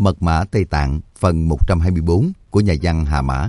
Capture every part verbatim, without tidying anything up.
Mật mã Tây Tạng phần một trăm hai mươi bốn của nhà văn Hà Mã.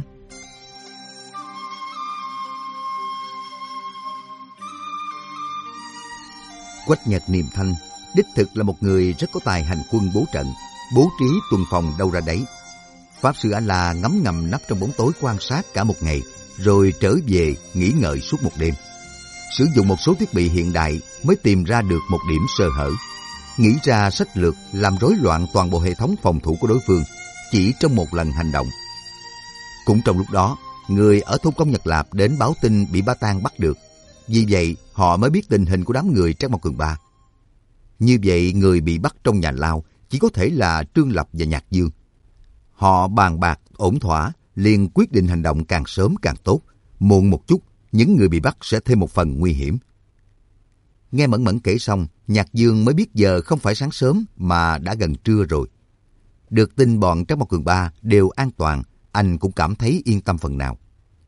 Quách Nhật Niệm Thanh đích thực là một người rất có tài hành quân bố trận, bố trí tuần phòng đâu ra đấy. Pháp Sư A-la ngấm ngầm nấp trong bóng tối quan sát cả một ngày, rồi trở về nghỉ ngơi suốt một đêm. Sử dụng một số thiết bị hiện đại mới tìm ra được một điểm sơ hở, nghĩ ra sách lược làm rối loạn toàn bộ hệ thống phòng thủ của đối phương chỉ trong một lần hành động. Cũng trong lúc đó, người ở thôn Công Nhật Lạp đến báo tin bị Ba Tang bắt được. Vì vậy, họ mới biết tình hình của đám người Trác Mao Cường Ba. Như vậy, người bị bắt trong nhà lao chỉ có thể là Trương Lập và Nhạc Dương. Họ bàn bạc ổn thỏa, liền quyết định hành động càng sớm càng tốt. Muộn một chút, những người bị bắt sẽ thêm một phần nguy hiểm. Nghe Mẫn Mẫn kể xong, Nhạc Dương mới biết giờ không phải sáng sớm mà đã gần trưa rồi. Được tin bọn Trác Mao Cường Ba đều an toàn, anh cũng cảm thấy yên tâm phần nào.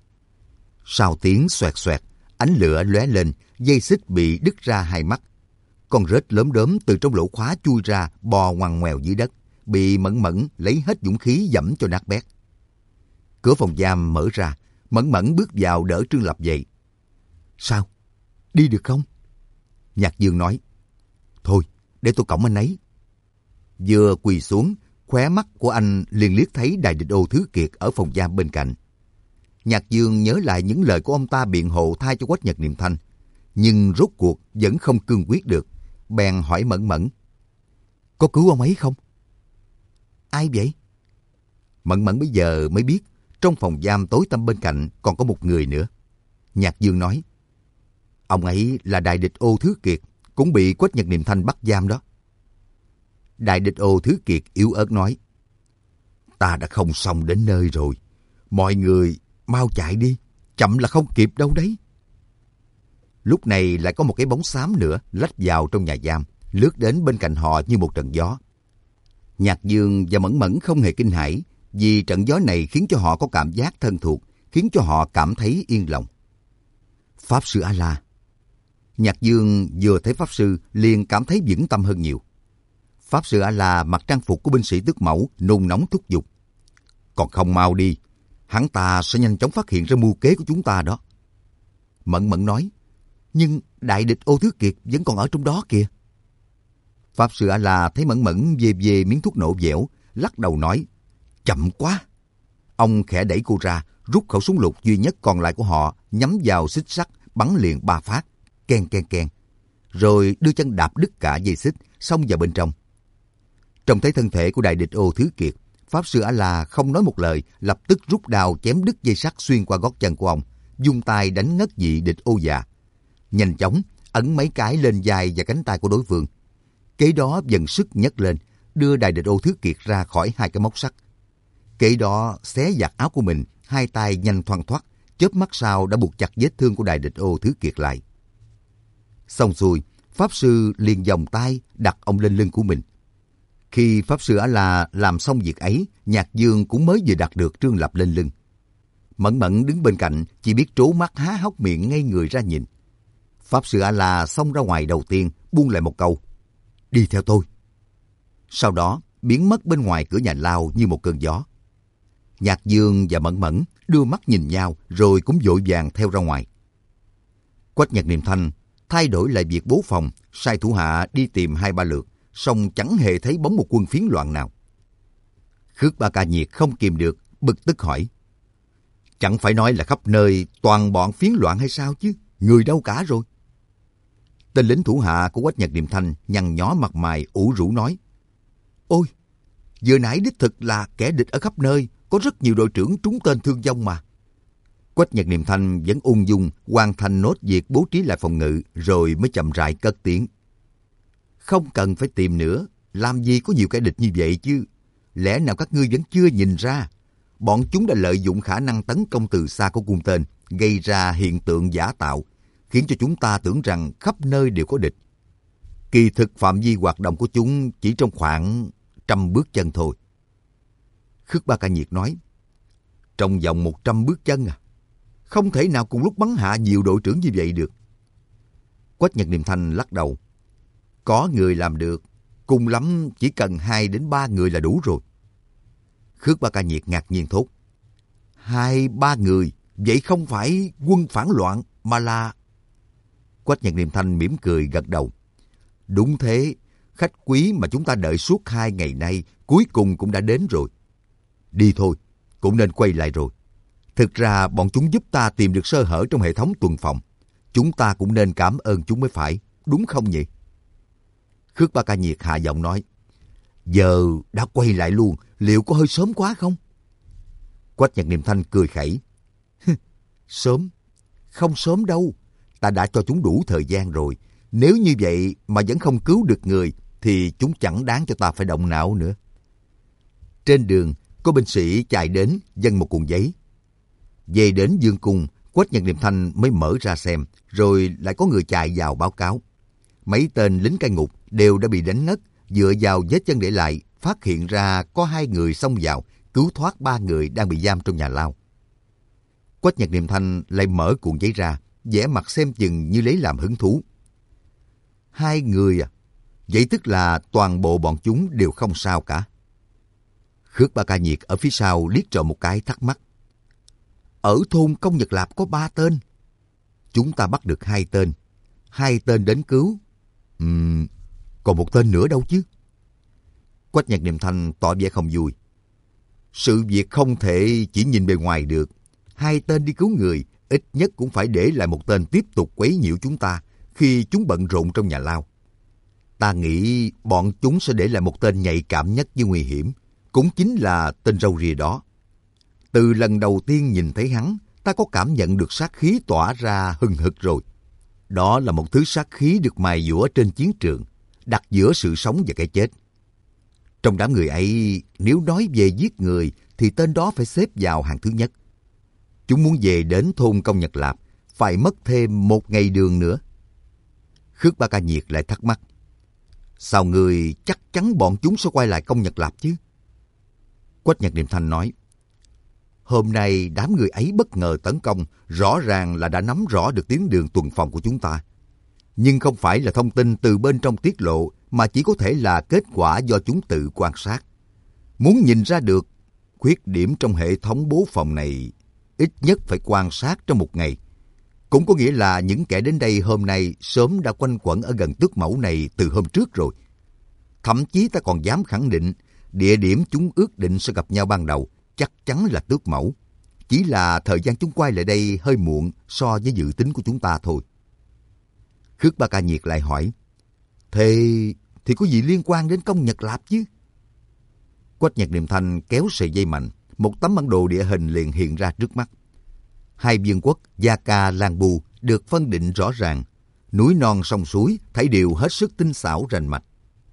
Sau tiếng xoẹt xoẹt, ánh lửa lóe lên, dây xích bị đứt ra hai mắt. Con rết lốm đốm từ trong lỗ khóa chui ra, bò ngoằn ngoèo dưới đất, bị Mẫn Mẫn lấy hết dũng khí giẫm cho nát bét. Cửa phòng giam mở ra, Mẫn Mẫn bước vào đỡ Trương Lập dậy. Sao? Đi được không? Nhạc Dương nói. Thôi, để tôi cõng anh ấy. Vừa quỳ xuống, khóe mắt của anh liền liếc thấy Đại Địch Ô Thứ Kiệt ở phòng giam bên cạnh. Nhạc Dương nhớ lại những lời của ông ta biện hộ thay cho Quách Nhật Niệm Thanh, nhưng rốt cuộc vẫn không cương quyết được, bèn hỏi Mẫn Mẫn. Có cứu ông ấy không? Ai vậy? Mẫn Mẫn bây giờ mới biết, trong phòng giam tối tăm bên cạnh còn có một người nữa. Nhạc Dương nói. Ông ấy là Đại Địch Ô Thứ Kiệt, cũng bị Quách Nhật Niệm Thanh bắt giam đó. Đại Địch Ô Thứ Kiệt yếu ớt nói. Ta đã không xong đến nơi rồi. Mọi người mau chạy đi, chậm là không kịp đâu đấy. Lúc này lại có một cái bóng xám nữa lách vào trong nhà giam, lướt đến bên cạnh họ như một trận gió. Nhạc Dương và Mẫn Mẫn không hề kinh hãi, vì trận gió này khiến cho họ có cảm giác thân thuộc, khiến cho họ cảm thấy yên lòng. Pháp Sư A-la. Nhạc Dương vừa thấy Pháp Sư liền cảm thấy vững tâm hơn nhiều. Pháp Sư A-la mặc trang phục của binh sĩ tước mẫu, nôn nóng thúc giục. Còn không mau đi, hắn ta sẽ nhanh chóng phát hiện ra mưu kế của chúng ta đó. Mẫn Mẫn nói, nhưng Đại Địch Ô Thứ Kiệt vẫn còn ở trong đó kìa. Pháp Sư A-la thấy Mẫn Mẫn về về miếng thuốc nổ dẻo, lắc đầu nói, chậm quá. Ông khẽ đẩy cô ra, rút khẩu súng lục duy nhất còn lại của họ, nhắm vào xích sắt, bắn liền ba phát, ken ken ken, rồi đưa chân đạp đứt cả dây xích, xông vào bên trong. Trông thấy thân thể của Đại Địch Ô Thứ Kiệt, Pháp Sư A-la không nói một lời, lập tức rút đao chém đứt dây sắt xuyên qua gót chân của ông, dung tay đánh ngất vị Địch Ô già. Nhanh chóng ấn mấy cái lên vai và cánh tay của đối phương. Kế đó dần sức nhấc lên, đưa Đại Địch Ô Thứ Kiệt ra khỏi hai cái móc sắt. Kế đó xé giặt áo của mình, hai tay nhanh thoăn thoắt, chớp mắt sau đã buộc chặt vết thương của Đại Địch Ô Thứ Kiệt lại. Xong xuôi, Pháp Sư liền vòng tay đặt ông lên lưng của mình. Khi Pháp Sư A-la làm xong việc ấy, Nhạc Dương cũng mới vừa đặt được Trương Lập lên lưng. Mẫn Mẫn đứng bên cạnh, chỉ biết trố mắt há hốc miệng ngây người ra nhìn. Pháp Sư A-la xông ra ngoài đầu tiên, buông lại một câu. Đi theo tôi. Sau đó, biến mất bên ngoài cửa nhà lao như một cơn gió. Nhạc Dương và Mẫn Mẫn đưa mắt nhìn nhau rồi cũng vội vàng theo ra ngoài. Quách Nhật Niệm Thanh thay đổi lại việc bố phòng, sai thủ hạ đi tìm hai ba lượt, song chẳng hề thấy bóng một quân phiến loạn nào. Khước Ba Ca Nhiệt không kìm được, bực tức hỏi. Chẳng phải nói là khắp nơi toàn bọn phiến loạn hay sao chứ, người đâu cả rồi. Tên lính thủ hạ của Quách Nhật Niệm Thanh nhăn nhó mặt mày ủ rũ nói. Ôi, vừa nãy đích thực là kẻ địch ở khắp nơi, có rất nhiều đội trưởng trúng tên thương vong mà. Quách Nhật Niệm Thanh vẫn ung dung hoàn thành nốt việc bố trí lại phòng ngự, rồi mới chậm rãi cất tiếng. Không cần phải tìm nữa, làm gì có nhiều kẻ địch như vậy chứ. Lẽ nào các ngươi vẫn chưa nhìn ra? Bọn chúng đã lợi dụng khả năng tấn công từ xa của cung tên, gây ra hiện tượng giả tạo, khiến cho chúng ta tưởng rằng khắp nơi đều có địch. Kỳ thực phạm vi hoạt động của chúng chỉ trong khoảng trăm bước chân thôi. Khước Ba Ca Nhiệt nói, trong vòng một trăm bước chân à? Không thể nào cùng lúc bắn hạ nhiều đội trưởng như vậy được. Quách Nhật Niệm Thanh lắc đầu. Có người làm được, cùng lắm chỉ cần hai đến ba người là đủ rồi. Khước Ba Ca Nhiệt ngạc nhiên thốt. Hai ba người, vậy không phải quân phản loạn mà là... Quách Nhật Niệm Thanh mỉm cười gật đầu. Đúng thế, khách quý mà chúng ta đợi suốt hai ngày nay cuối cùng cũng đã đến rồi. Đi thôi, cũng nên quay lại rồi. Thực ra bọn chúng giúp ta tìm được sơ hở trong hệ thống tuần phòng. Chúng ta cũng nên cảm ơn chúng mới phải, đúng không nhỉ? Khước Ba Ca Nhiệt hạ giọng nói. Giờ đã quay lại luôn, liệu có hơi sớm quá không? Quách Nhật Niệm Thanh cười khẩy. Sớm? Không sớm đâu. Ta đã cho chúng đủ thời gian rồi. Nếu như vậy mà vẫn không cứu được người, thì chúng chẳng đáng cho ta phải động não nữa. Trên đường, có binh sĩ chạy đến dâng một cuộn giấy. Về đến Dương Cung, Quách Nhật Niệm Thanh mới mở ra xem, rồi lại có người chạy vào báo cáo. Mấy tên lính cai ngục đều đã bị đánh ngất, dựa vào vết chân để lại, phát hiện ra có hai người xông vào, cứu thoát ba người đang bị giam trong nhà lao. Quách Nhật Niệm Thanh lại mở cuộn giấy ra, vẽ mặt xem chừng như lấy làm hứng thú. Hai người à? Vậy tức là toàn bộ bọn chúng đều không sao cả. Khước Ba Ca Nhiệt ở phía sau liếc trộm một cái thắc mắc. Ở thôn Công Nhật Lạp có ba tên. Chúng ta bắt được hai tên. Hai tên đến cứu. Ừm, còn một tên nữa đâu chứ? Quách Nhật Niệm Thanh tỏ vẻ không vui. Sự việc không thể chỉ nhìn bề ngoài được. Hai tên đi cứu người, ít nhất cũng phải để lại một tên tiếp tục quấy nhiễu chúng ta khi chúng bận rộn trong nhà lao. Ta nghĩ bọn chúng sẽ để lại một tên nhạy cảm nhất với nguy hiểm, cũng chính là tên râu ria đó. Từ lần đầu tiên nhìn thấy hắn, ta có cảm nhận được sát khí tỏa ra hừng hực rồi. Đó là một thứ sát khí được mài dũa trên chiến trường, đặt giữa sự sống và cái chết. Trong đám người ấy, nếu nói về giết người, thì tên đó phải xếp vào hàng thứ nhất. Chúng muốn về đến thôn Công Nhật Lạp, phải mất thêm một ngày đường nữa. Khước Ba Ca Nhiệt lại thắc mắc. Sao người chắc chắn bọn chúng sẽ quay lại Công Nhật Lạp chứ? Quách Nhật Niệm Thanh nói. Hôm nay đám người ấy bất ngờ tấn công, rõ ràng là đã nắm rõ được tuyến đường tuần phòng của chúng ta. Nhưng không phải là thông tin từ bên trong tiết lộ, mà chỉ có thể là kết quả do chúng tự quan sát. Muốn nhìn ra được khuyết điểm trong hệ thống bố phòng này, ít nhất phải quan sát trong một ngày. Cũng có nghĩa là những kẻ đến đây hôm nay sớm đã quanh quẩn ở gần tước mẫu này từ hôm trước rồi. Thậm chí ta còn dám khẳng định, địa điểm chúng ước định sẽ gặp nhau ban đầu chắc chắn là tước mẫu. Chỉ là thời gian chúng quay lại đây hơi muộn so với dự tính của chúng ta thôi. Khước Ba Ca Nhiệt lại hỏi. Thế thì có gì liên quan đến Công Nhật Lạp chứ? Quách Nhật Niệm Thanh kéo sợi dây mạnh, một tấm bản đồ địa hình liền hiện ra trước mắt. Hai vương quốc Gia Ca Lan Bu được phân định rõ ràng. Núi non sông suối thấy đều hết sức tinh xảo rành mạch.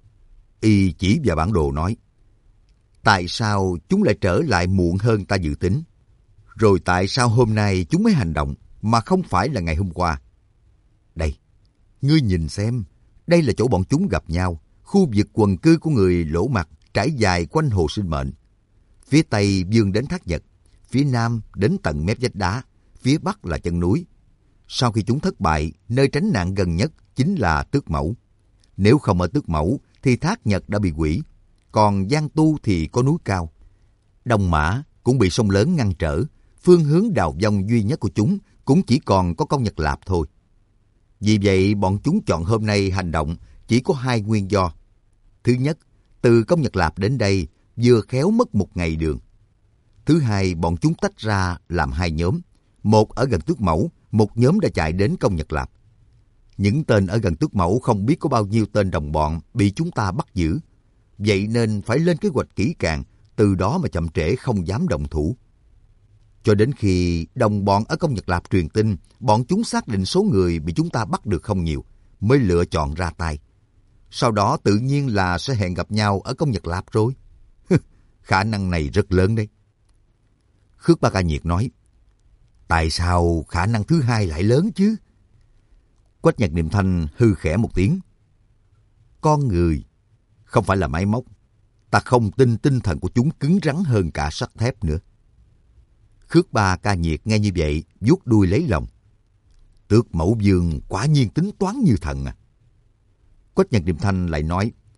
Y chỉ vào bản đồ nói. Tại sao chúng lại trở lại muộn hơn ta dự tính? Rồi tại sao hôm nay chúng mới hành động mà không phải là ngày hôm qua? Đây, ngươi nhìn xem, đây là chỗ bọn chúng gặp nhau, khu vực quần cư của người Lỗ Mặt trải dài quanh hồ Sinh Mệnh. Phía Tây vươn đến Thác Nhật, phía Nam đến tận mép vách đá, phía Bắc là chân núi. Sau khi chúng thất bại, nơi tránh nạn gần nhất chính là Tước Mẫu. Nếu không ở Tước Mẫu thì Thác Nhật đã bị hủy, còn Giang Tu thì có núi cao. Đông Mã cũng bị sông lớn ngăn trở, phương hướng đào vong duy nhất của chúng cũng chỉ còn có Công Nhật Lạp thôi. Vì vậy bọn chúng chọn hôm nay hành động chỉ có hai nguyên do. Thứ nhất, từ Công Nhật Lạp đến đây vừa khéo mất một ngày đường. Thứ hai, bọn chúng tách ra làm hai nhóm. Một ở gần Tước Mẫu, một nhóm đã chạy đến Công Nhật Lạp. Những tên ở gần Tước Mẫu không biết có bao nhiêu tên đồng bọn bị chúng ta bắt giữ. Vậy nên phải lên kế hoạch kỹ càng, từ đó mà chậm trễ không dám động thủ. Cho đến khi đồng bọn ở Công Nhật Lạp truyền tin, bọn chúng xác định số người bị chúng ta bắt được không nhiều, mới lựa chọn ra tay. Sau đó tự nhiên là sẽ hẹn gặp nhau ở Công Nhật Lạp rồi. Khả năng này rất lớn đấy. Khước Ba Ca Nhiệt nói. Tại sao khả năng thứ hai lại lớn chứ? Quách Nhật Niệm Thanh hư khẽ một tiếng. Con người không phải là máy móc. Ta không tin tinh thần của chúng cứng rắn hơn cả sắt thép nữa. Khước Ba Ca Nhiệt nghe như vậy, vuốt đuôi lấy lòng. Tước Mẫu Vương quả nhiên tính toán như thần à. Quách Nhật Niệm Thanh lại nói.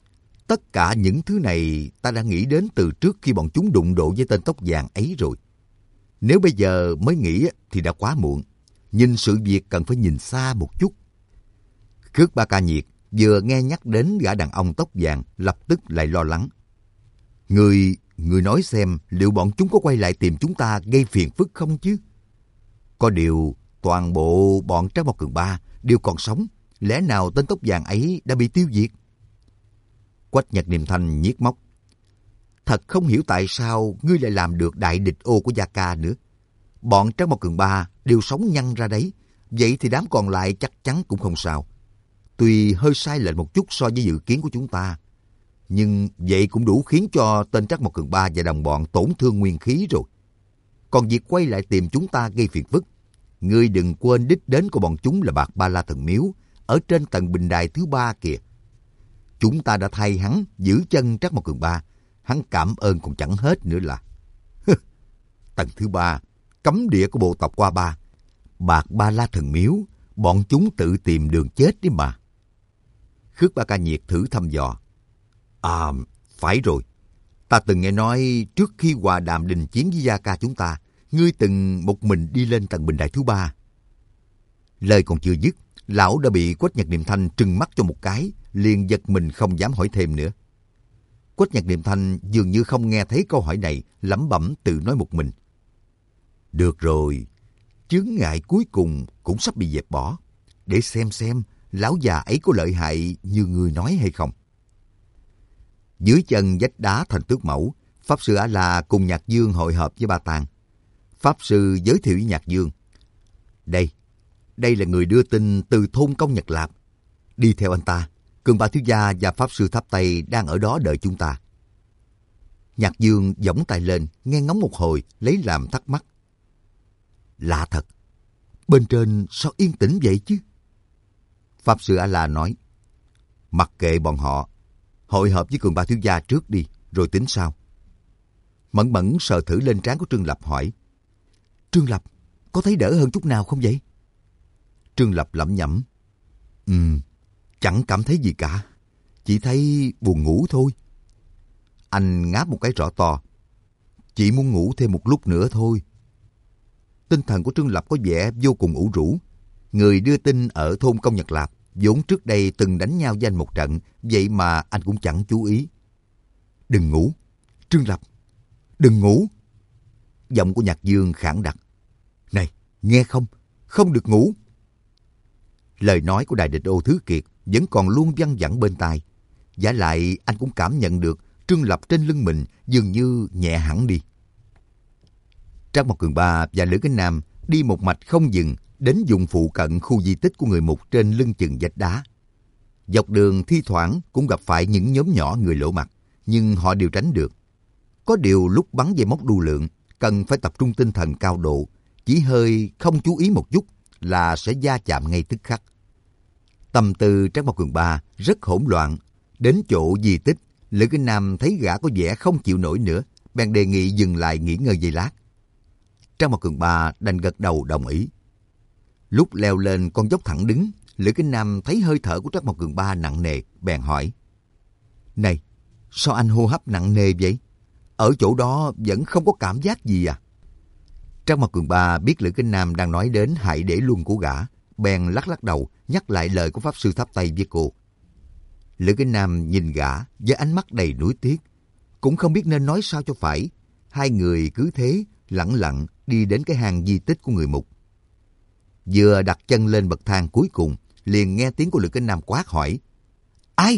Tất cả những thứ này ta đã nghĩ đến từ trước khi bọn chúng đụng độ với tên tóc vàng ấy rồi. Nếu bây giờ mới nghĩ thì đã quá muộn. Nhìn sự việc cần phải nhìn xa một chút. Khước Ba Ca Nhiệt vừa nghe nhắc đến gã đàn ông tóc vàng, lập tức lại lo lắng. Người, người nói xem liệu bọn chúng có quay lại tìm chúng ta gây phiền phức không chứ? Có điều toàn bộ bọn Trác Mộc Cường Ba đều còn sống. Lẽ nào tên tóc vàng ấy đã bị tiêu diệt? Quách Nhật Niệm Thanh nhiếc móc. Thật không hiểu tại sao ngươi lại làm được đại địch ô của Gia Ca nữa. Bọn Trác Mộc Cường Ba đều sống nhăn ra đấy. Vậy thì đám còn lại chắc chắn cũng không sao. Tuy hơi sai lệch một chút so với dự kiến của chúng ta, nhưng vậy cũng đủ khiến cho tên Trác Mộc Cường Ba và đồng bọn tổn thương nguyên khí rồi. Còn việc quay lại tìm chúng ta gây phiền phức, ngươi đừng quên đích đến của bọn chúng là Bạc Ba La Thần Miếu ở trên tầng bình đài thứ ba kìa. Chúng ta đã thay hắn giữ chân Trác Mộc Cường Ba, hắn cảm ơn còn chẳng hết nữa là. Tầng thứ ba, cấm địa của bộ tộc Qua Ba, Bạc Ba La Thần Miếu, bọn chúng tự tìm đường chết đi mà. Khước Ba Ca Nhiệt thử thăm dò. À, phải rồi. Ta từng nghe nói trước khi hòa đàm đình chiến với Gia Ca chúng ta, ngươi từng một mình đi lên tầng bình đài thứ ba. Lời còn chưa dứt, lão đã bị Quách Nhật Niệm Thanh trừng mắt cho một cái, liền giật mình không dám hỏi thêm nữa. Quách Nhật Niệm Thanh dường như không nghe thấy câu hỏi này, lẩm bẩm tự nói một mình. Được rồi, chướng ngại cuối cùng cũng sắp bị dẹp bỏ. Để xem xem lão già ấy có lợi hại như người nói hay không. Dưới chân vách đá thành Tước Mẫu, Pháp Sư A-la cùng Nhạc Dương hội họp với Ba Tàng. Pháp Sư giới thiệu với Nhạc Dương. Đây, đây là người đưa tin từ thôn Công Nhật Lạp. Đi theo anh ta, Cường Ba Thiếu Gia và Pháp Sư Tháp Tây đang ở đó đợi chúng ta. Nhạc Dương giỏng tay lên, nghe ngóng một hồi, lấy làm thắc mắc. Lạ thật, bên trên sao yên tĩnh vậy chứ? Pháp Sư A-la nói, mặc kệ bọn họ, hội họp với Cường Ba Thiếu Gia trước đi, rồi tính sau. Mẫn Mẫn sờ thử lên trán của Trương Lập hỏi, Trương Lập, có thấy đỡ hơn chút nào không vậy? Trương Lập lẩm nhẩm, Ừm, chẳng cảm thấy gì cả, chỉ thấy buồn ngủ thôi. Anh ngáp một cái rõ to, chỉ muốn ngủ thêm một lúc nữa thôi. Tinh thần của Trương Lập có vẻ vô cùng ủ rũ. Người đưa tin ở thôn Công Nhật Lạp vốn trước đây từng đánh nhau với anh một trận, vậy mà anh cũng chẳng chú ý. Đừng ngủ, Trương Lập, đừng ngủ. Giọng của Nhạc Dương khản đặc. Này, nghe không, không được ngủ. Lời nói của Đại Địch Ô Thứ Kiệt vẫn còn luôn văng vẳng bên tai. Vả lại anh cũng cảm nhận được Trương Lập trên lưng mình dường như nhẹ hẳn đi. Trác Mộc Cường Ba và Lữ Cánh Nam đi một mạch không dừng đến vùng phụ cận khu di tích của người Mục trên lưng chừng vách đá. Dọc đường thi thoảng cũng gặp phải những nhóm nhỏ người lộ mặt, nhưng họ đều tránh được. Có điều lúc bắn dây móc đu lượng, cần phải tập trung tinh thần cao độ, chỉ hơi không chú ý một chút là sẽ va chạm ngay tức khắc. Tâm tư Trác Mộc Cường Ba rất hỗn loạn. Đến chỗ di tích, Lữ Cánh Nam thấy gã có vẻ không chịu nổi nữa, bèn đề nghị dừng lại nghỉ ngơi giây lát. Trác Mộc Cường Ba đành gật đầu đồng ý. Lúc leo lên con dốc thẳng đứng, Lữ Cánh Nam thấy hơi thở của Trác Mộc Cường Ba nặng nề, bèn hỏi. Này, sao anh hô hấp nặng nề vậy? Ở chỗ đó vẫn không có cảm giác gì à? Trác Mộc Cường Ba biết Lữ Cánh Nam đang nói đến hại để luân của gã, bèn lắc lắc đầu, nhắc lại lời của Pháp Sư Tháp Tây với cô. Lữ Cánh Nam nhìn gã với ánh mắt đầy nuối tiếc, cũng không biết nên nói sao cho phải. Hai người cứ thế lẳng lặng đi đến cái hang di tích của người Mục. Vừa đặt chân lên bậc thang cuối cùng, liền nghe tiếng của Lữ Cánh Nam quát hỏi. Ai?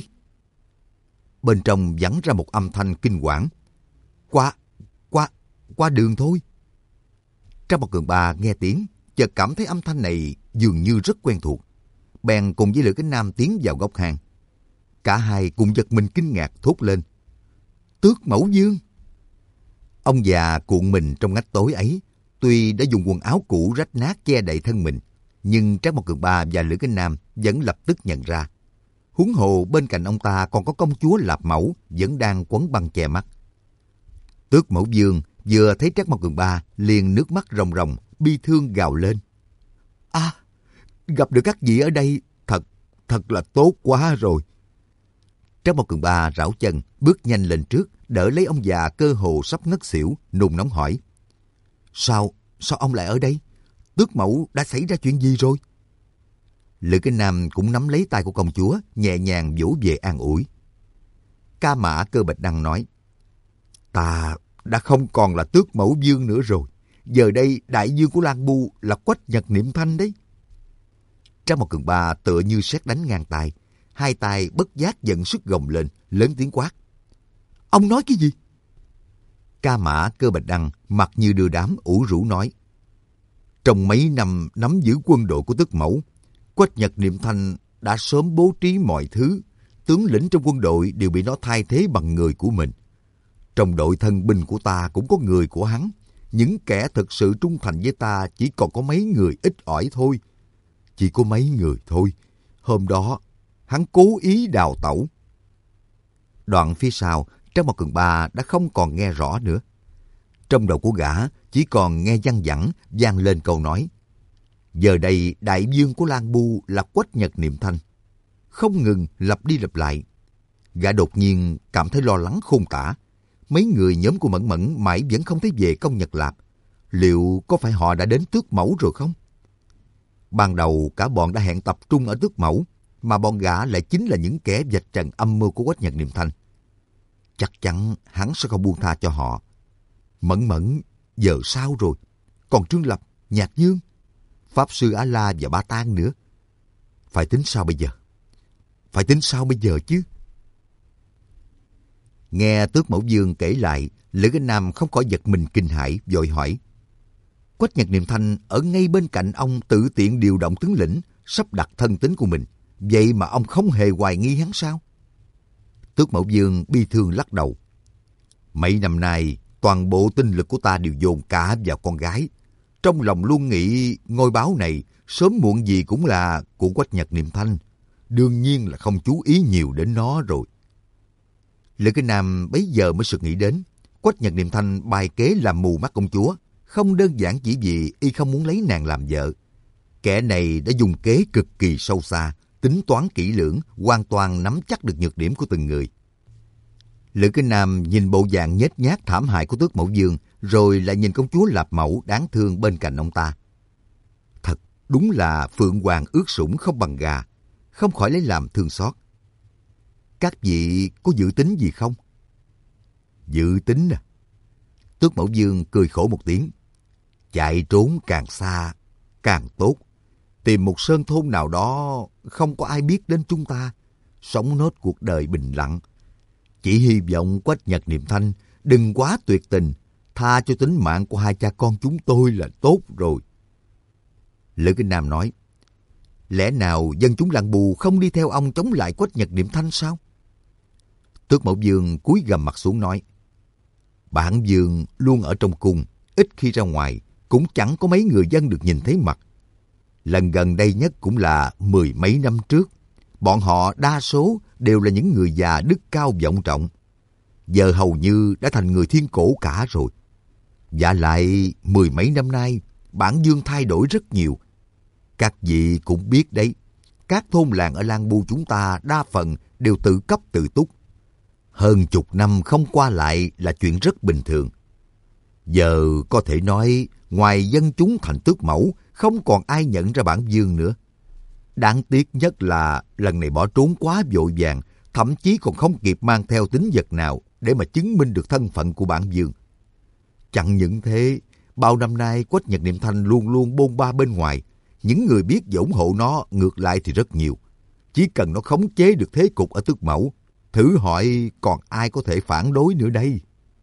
Bên trong vẳng ra một âm thanh kinh quản. Qua, qua, qua đường thôi. Trác Mộc Cường Ba nghe tiếng, chợt cảm thấy âm thanh này dường như rất quen thuộc. Bèn cùng với Lữ Cánh Nam tiến vào góc hang. Cả hai cùng giật mình kinh ngạc thốt lên. Tước Mẫu Dương! Ông già cuộn mình trong ngách tối ấy, tuy đã dùng quần áo cũ rách nát che đậy thân mình, nhưng Trác Mộc Cường Ba và Lữ Cánh Nam vẫn lập tức nhận ra. Huống hồ bên cạnh ông ta còn có công chúa Lạp Mẫu vẫn đang quấn băng che mắt. Tước Mẫu Dương vừa thấy Trác Mộc Cường Ba liền nước mắt ròng ròng, bi thương gào lên. À, gặp được các vị ở đây thật, thật là tốt quá rồi. Trác Mao Cường Ba rảo chân, bước nhanh lên trước, đỡ lấy ông già cơ hồ sắp ngất xỉu, nôn nóng hỏi. Sao, sao ông lại ở đây? Tước mẫu đã xảy ra chuyện gì rồi? Lữ Kinh Nam cũng nắm lấy tay của công chúa, nhẹ nhàng vỗ về an ủi. Ca Mã Cơ Bạch Đăng nói, ta đã không còn là Tước Mẫu Dương nữa rồi. Giờ đây đại dương của Lan Bu là Quách Nhật Niệm Thanh đấy. Trác Mao Cường Ba tựa như sét đánh ngang tai, hai tay bất giác giận sức gồng lên, lớn tiếng quát. Ông nói cái gì? Ca Mã Cơ Bạch Đăng mặt như đưa đám ủ rũ nói. Trong mấy năm nắm giữ quân đội của Tước Mẫu, Quách Nhật Niệm Thanh đã sớm bố trí mọi thứ. Tướng lĩnh trong quân đội đều bị nó thay thế bằng người của mình. Trong đội thân binh của ta cũng có người của hắn. Những kẻ thực sự trung thành với ta chỉ còn có mấy người ít ỏi thôi. Chỉ có mấy người thôi. Hôm đó, hắn cố ý đào tẩu. Đoạn phía sau, Trác Mao Cường Ba đã không còn nghe rõ nữa. Trong đầu của gã chỉ còn nghe văng vẳng vang lên câu nói. Giờ đây đại vương của Lan Bu là Quách Nhật Niệm Thanh. Không ngừng lặp đi lặp lại. Gã đột nhiên cảm thấy lo lắng khôn tả. Mấy người nhóm của Mẫn Mẫn mãi vẫn không thấy về Công Nhật Lạp. Liệu có phải họ đã đến Tước Mẫu rồi không? Ban đầu cả bọn đã hẹn tập trung ở Tước Mẫu, mà bọn gã lại chính là những kẻ vạch trần âm mưu của Quách Nhật Niệm Thanh. Chắc chắn hắn sẽ không buông tha cho họ. Mẫn Mẫn giờ sao rồi? Còn Trương Lập, Nhạc Dương, Pháp Sư Á La và Ba Tang nữa. Phải tính sao bây giờ? Phải tính sao bây giờ chứ? Nghe Tước Mẫu Dương kể lại, Lữ Kinh Nam không khỏi giật mình kinh hãi, vội hỏi. Quách Nhật Niệm Thanh ở ngay bên cạnh ông tự tiện điều động tướng lĩnh, sắp đặt thân tín của mình. Vậy mà ông không hề hoài nghi hắn sao? Tước Mẫu Dương bi thương lắc đầu. Mấy năm nay, toàn bộ tinh lực của ta đều dồn cả vào con gái. Trong lòng luôn nghĩ ngôi báo này sớm muộn gì cũng là của Quách Nhật Niệm Thanh. Đương nhiên là không chú ý nhiều đến nó rồi. Lữ Kinh Nam bấy giờ mới sực nghĩ đến. Quách Nhật Niệm Thanh bài kế làm mù mắt công chúa. Không đơn giản chỉ vì y không muốn lấy nàng làm vợ. Kẻ này đã dùng kế cực kỳ sâu xa, tính toán kỹ lưỡng, hoàn toàn nắm chắc được nhược điểm của từng người. Lữ Kinh Nam nhìn bộ dạng nhếch nhác thảm hại của Tước Mẫu Dương, rồi lại nhìn công chúa Lạp Mẫu đáng thương bên cạnh ông ta. Thật đúng là phượng hoàng ướt sũng không bằng gà, không khỏi lấy làm thương xót. Các vị có dự tính gì không? Dự tính à? Tước Mẫu Dương cười khổ một tiếng. Chạy trốn càng xa, càng tốt. Tìm một sơn thôn nào đó không có ai biết đến chúng ta. Sống nốt cuộc đời bình lặng. Chỉ hy vọng Quách Nhật Niệm Thanh đừng quá tuyệt tình. Tha cho tính mạng của hai cha con chúng tôi là tốt rồi. Lữ Kinh Nam nói. Lẽ nào dân chúng Lan Bu không đi theo ông chống lại Quách Nhật Niệm Thanh sao? Tước Mẫu Dương cúi gằm mặt xuống nói. Bản vương luôn ở trong cung, ít khi ra ngoài, cũng chẳng có mấy người dân được nhìn thấy mặt. Lần gần đây nhất cũng là mười mấy năm trước. Bọn họ đa số đều là những người già đức cao vọng trọng. Giờ hầu như đã thành người thiên cổ cả rồi. Và lại mười mấy năm nay, bản vương thay đổi rất nhiều. Các vị cũng biết đấy, các thôn làng ở Lan Bu chúng ta đa phần đều tự cấp tự túc. Hơn chục năm không qua lại là chuyện rất bình thường. Giờ có thể nói, ngoài dân chúng thành Tước Mẫu, không còn ai nhận ra bản vương nữa. Đáng tiếc nhất là lần này bỏ trốn quá vội vàng, thậm chí còn không kịp mang theo tín vật nào để mà chứng minh được thân phận của bản vương. Chẳng những thế, bao năm nay Quách Nhật Niệm Thanh luôn luôn bôn ba bên ngoài. Những người biết và ủng hộ nó ngược lại thì rất nhiều. Chỉ cần nó khống chế được thế cục ở Tước Mẫu, thử hỏi còn ai có thể phản đối nữa đây.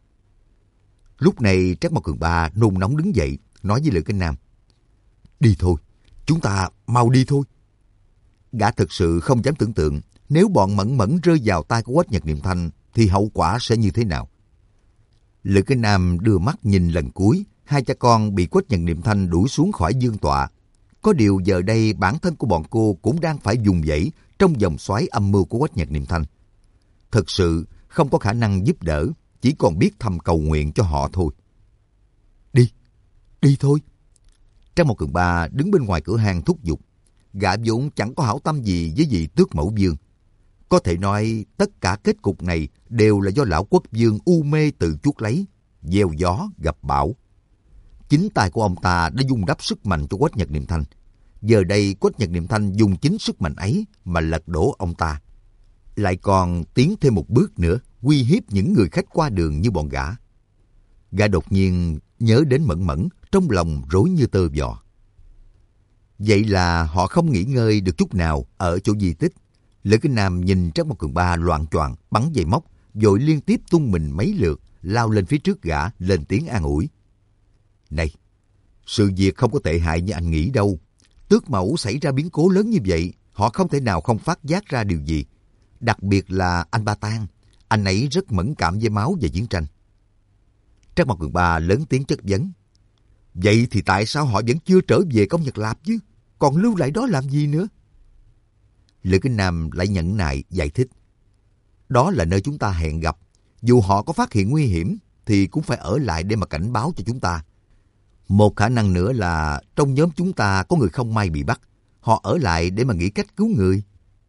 Lúc này Trác Mao Cường Ba nôn nóng đứng dậy, nói với Lữ Kinh Nam. Đi thôi, chúng ta mau đi thôi. Gã thực sự không dám tưởng tượng, nếu bọn Mẫn Mẫn rơi vào tay của Quách Nhật Niệm Thanh thì hậu quả sẽ như thế nào. Lữ Kinh Nam đưa mắt nhìn lần cuối, hai cha con bị Quách Nhật Niệm Thanh đuổi xuống khỏi dương tọa. Có điều giờ đây bản thân của bọn cô cũng đang phải dùng dãy trong vòng xoáy âm mưu của Quách Nhật Niệm Thanh. Thực sự không có khả năng giúp đỡ, chỉ còn biết thầm cầu nguyện cho họ thôi. Đi, đi thôi. Trác Mao Cường Ba đứng bên ngoài cửa hàng thúc giục. Gã vốn chẳng có hảo tâm gì với vị Tước Mẫu Dương. Có thể nói tất cả kết cục này đều là do lão quốc vương u mê tự chuốc lấy, gieo gió gặp bão. Chính tay của ông ta đã dung đắp sức mạnh cho Quách Nhật Niệm Thanh. Giờ đây Quách Nhật Niệm Thanh dùng chính sức mạnh ấy mà lật đổ ông ta. Lại còn tiến thêm một bước nữa, uy hiếp những người khách qua đường như bọn gã. Gã đột nhiên nhớ đến Mẫn Mẫn, trong lòng rối như tơ vò. Vậy là họ không nghỉ ngơi được chút nào ở chỗ di tích. Lữ Kinh Nam nhìn Trác Mộc Cường Ba loạng choạng bắn dây móc, vội liên tiếp tung mình mấy lượt, lao lên phía trước gã, lên tiếng an ủi. Này, sự việc không có tệ hại như anh nghĩ đâu. Tước Mẫu xảy ra biến cố lớn như vậy, họ không thể nào không phát giác ra điều gì. Đặc biệt là anh Ba Tang, anh ấy rất mẫn cảm với máu và chiến tranh. Trác Mộc Cường Ba lớn tiếng chất vấn. Vậy thì tại sao họ vẫn chưa trở về Công Nhật Lạp chứ? Còn lưu lại đó làm gì nữa? Lữ Kinh Nam lại nhẫn nại giải thích. Đó là nơi chúng ta hẹn gặp. Dù họ có phát hiện nguy hiểm thì cũng phải ở lại để mà cảnh báo cho chúng ta. Một khả năng nữa là trong nhóm chúng ta có người không may bị bắt. Họ ở lại để mà nghĩ cách cứu người.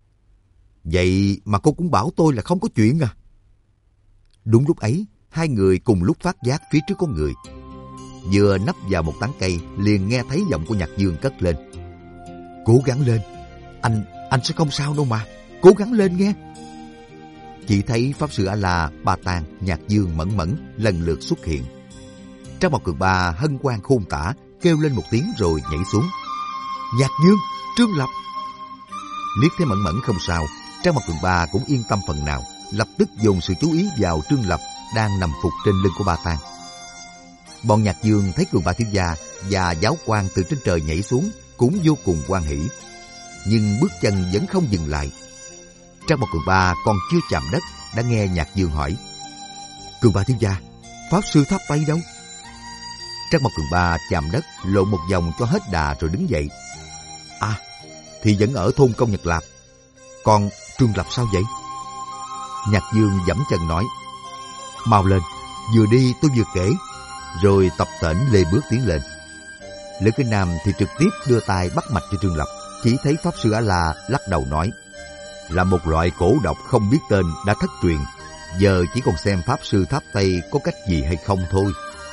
Vậy mà cô cũng bảo tôi là không có chuyện à? Đúng lúc ấy, hai người cùng lúc phát giác phía trước có người. Vừa nấp vào một tán cây, liền nghe thấy giọng của Nhạc Dương cất lên. Cố gắng lên, anh anh sẽ không sao đâu mà, cố gắng lên nghe. Chỉ thấy Pháp Sư A-la, Ba Tang, Nhạc Dương, Mẫn Mẫn lần lượt xuất hiện. Trác Mộc Cường Ba hân hoan khôn tả, kêu lên một tiếng rồi nhảy xuống. Nhạc Dương, Trương Lập. Liếc thấy Mẫn Mẫn không sao, Trác Mộc Cường Ba cũng yên tâm phần nào, lập tức dồn sự chú ý vào Trương Lập đang nằm phục trên lưng của Ba Tang. Bọn Nhạc Dương thấy Cường Ba thiếu gia và giáo quan từ trên trời nhảy xuống cũng vô cùng hoan hỉ, nhưng bước chân vẫn không dừng lại. Trác Mộc Cường Ba còn chưa chạm đất đã nghe Nhạc Dương hỏi: Cường Ba thiếu gia, Pháp Sư Tháp Tây đâu? Trác Mộc Cường Ba chạm đất lộn một vòng cho hết đà rồi đứng dậy. À, thì vẫn ở thôn Công Nhật Lạp. Còn Trương Lập sao vậy? Nhạc Dương giẫm chân nói: Mau lên, vừa đi tôi vừa kể. Rồi tập tễnh lê bước tiến lên. Lữ Kinh Nam thì trực tiếp đưa tay bắt mạch cho Trương Lập. Chỉ thấy Pháp Sư A-la lắc đầu nói: Là một loại cổ độc không biết tên đã thất truyền. Giờ chỉ còn xem Pháp Sư Tháp Tây có cách gì hay không thôi.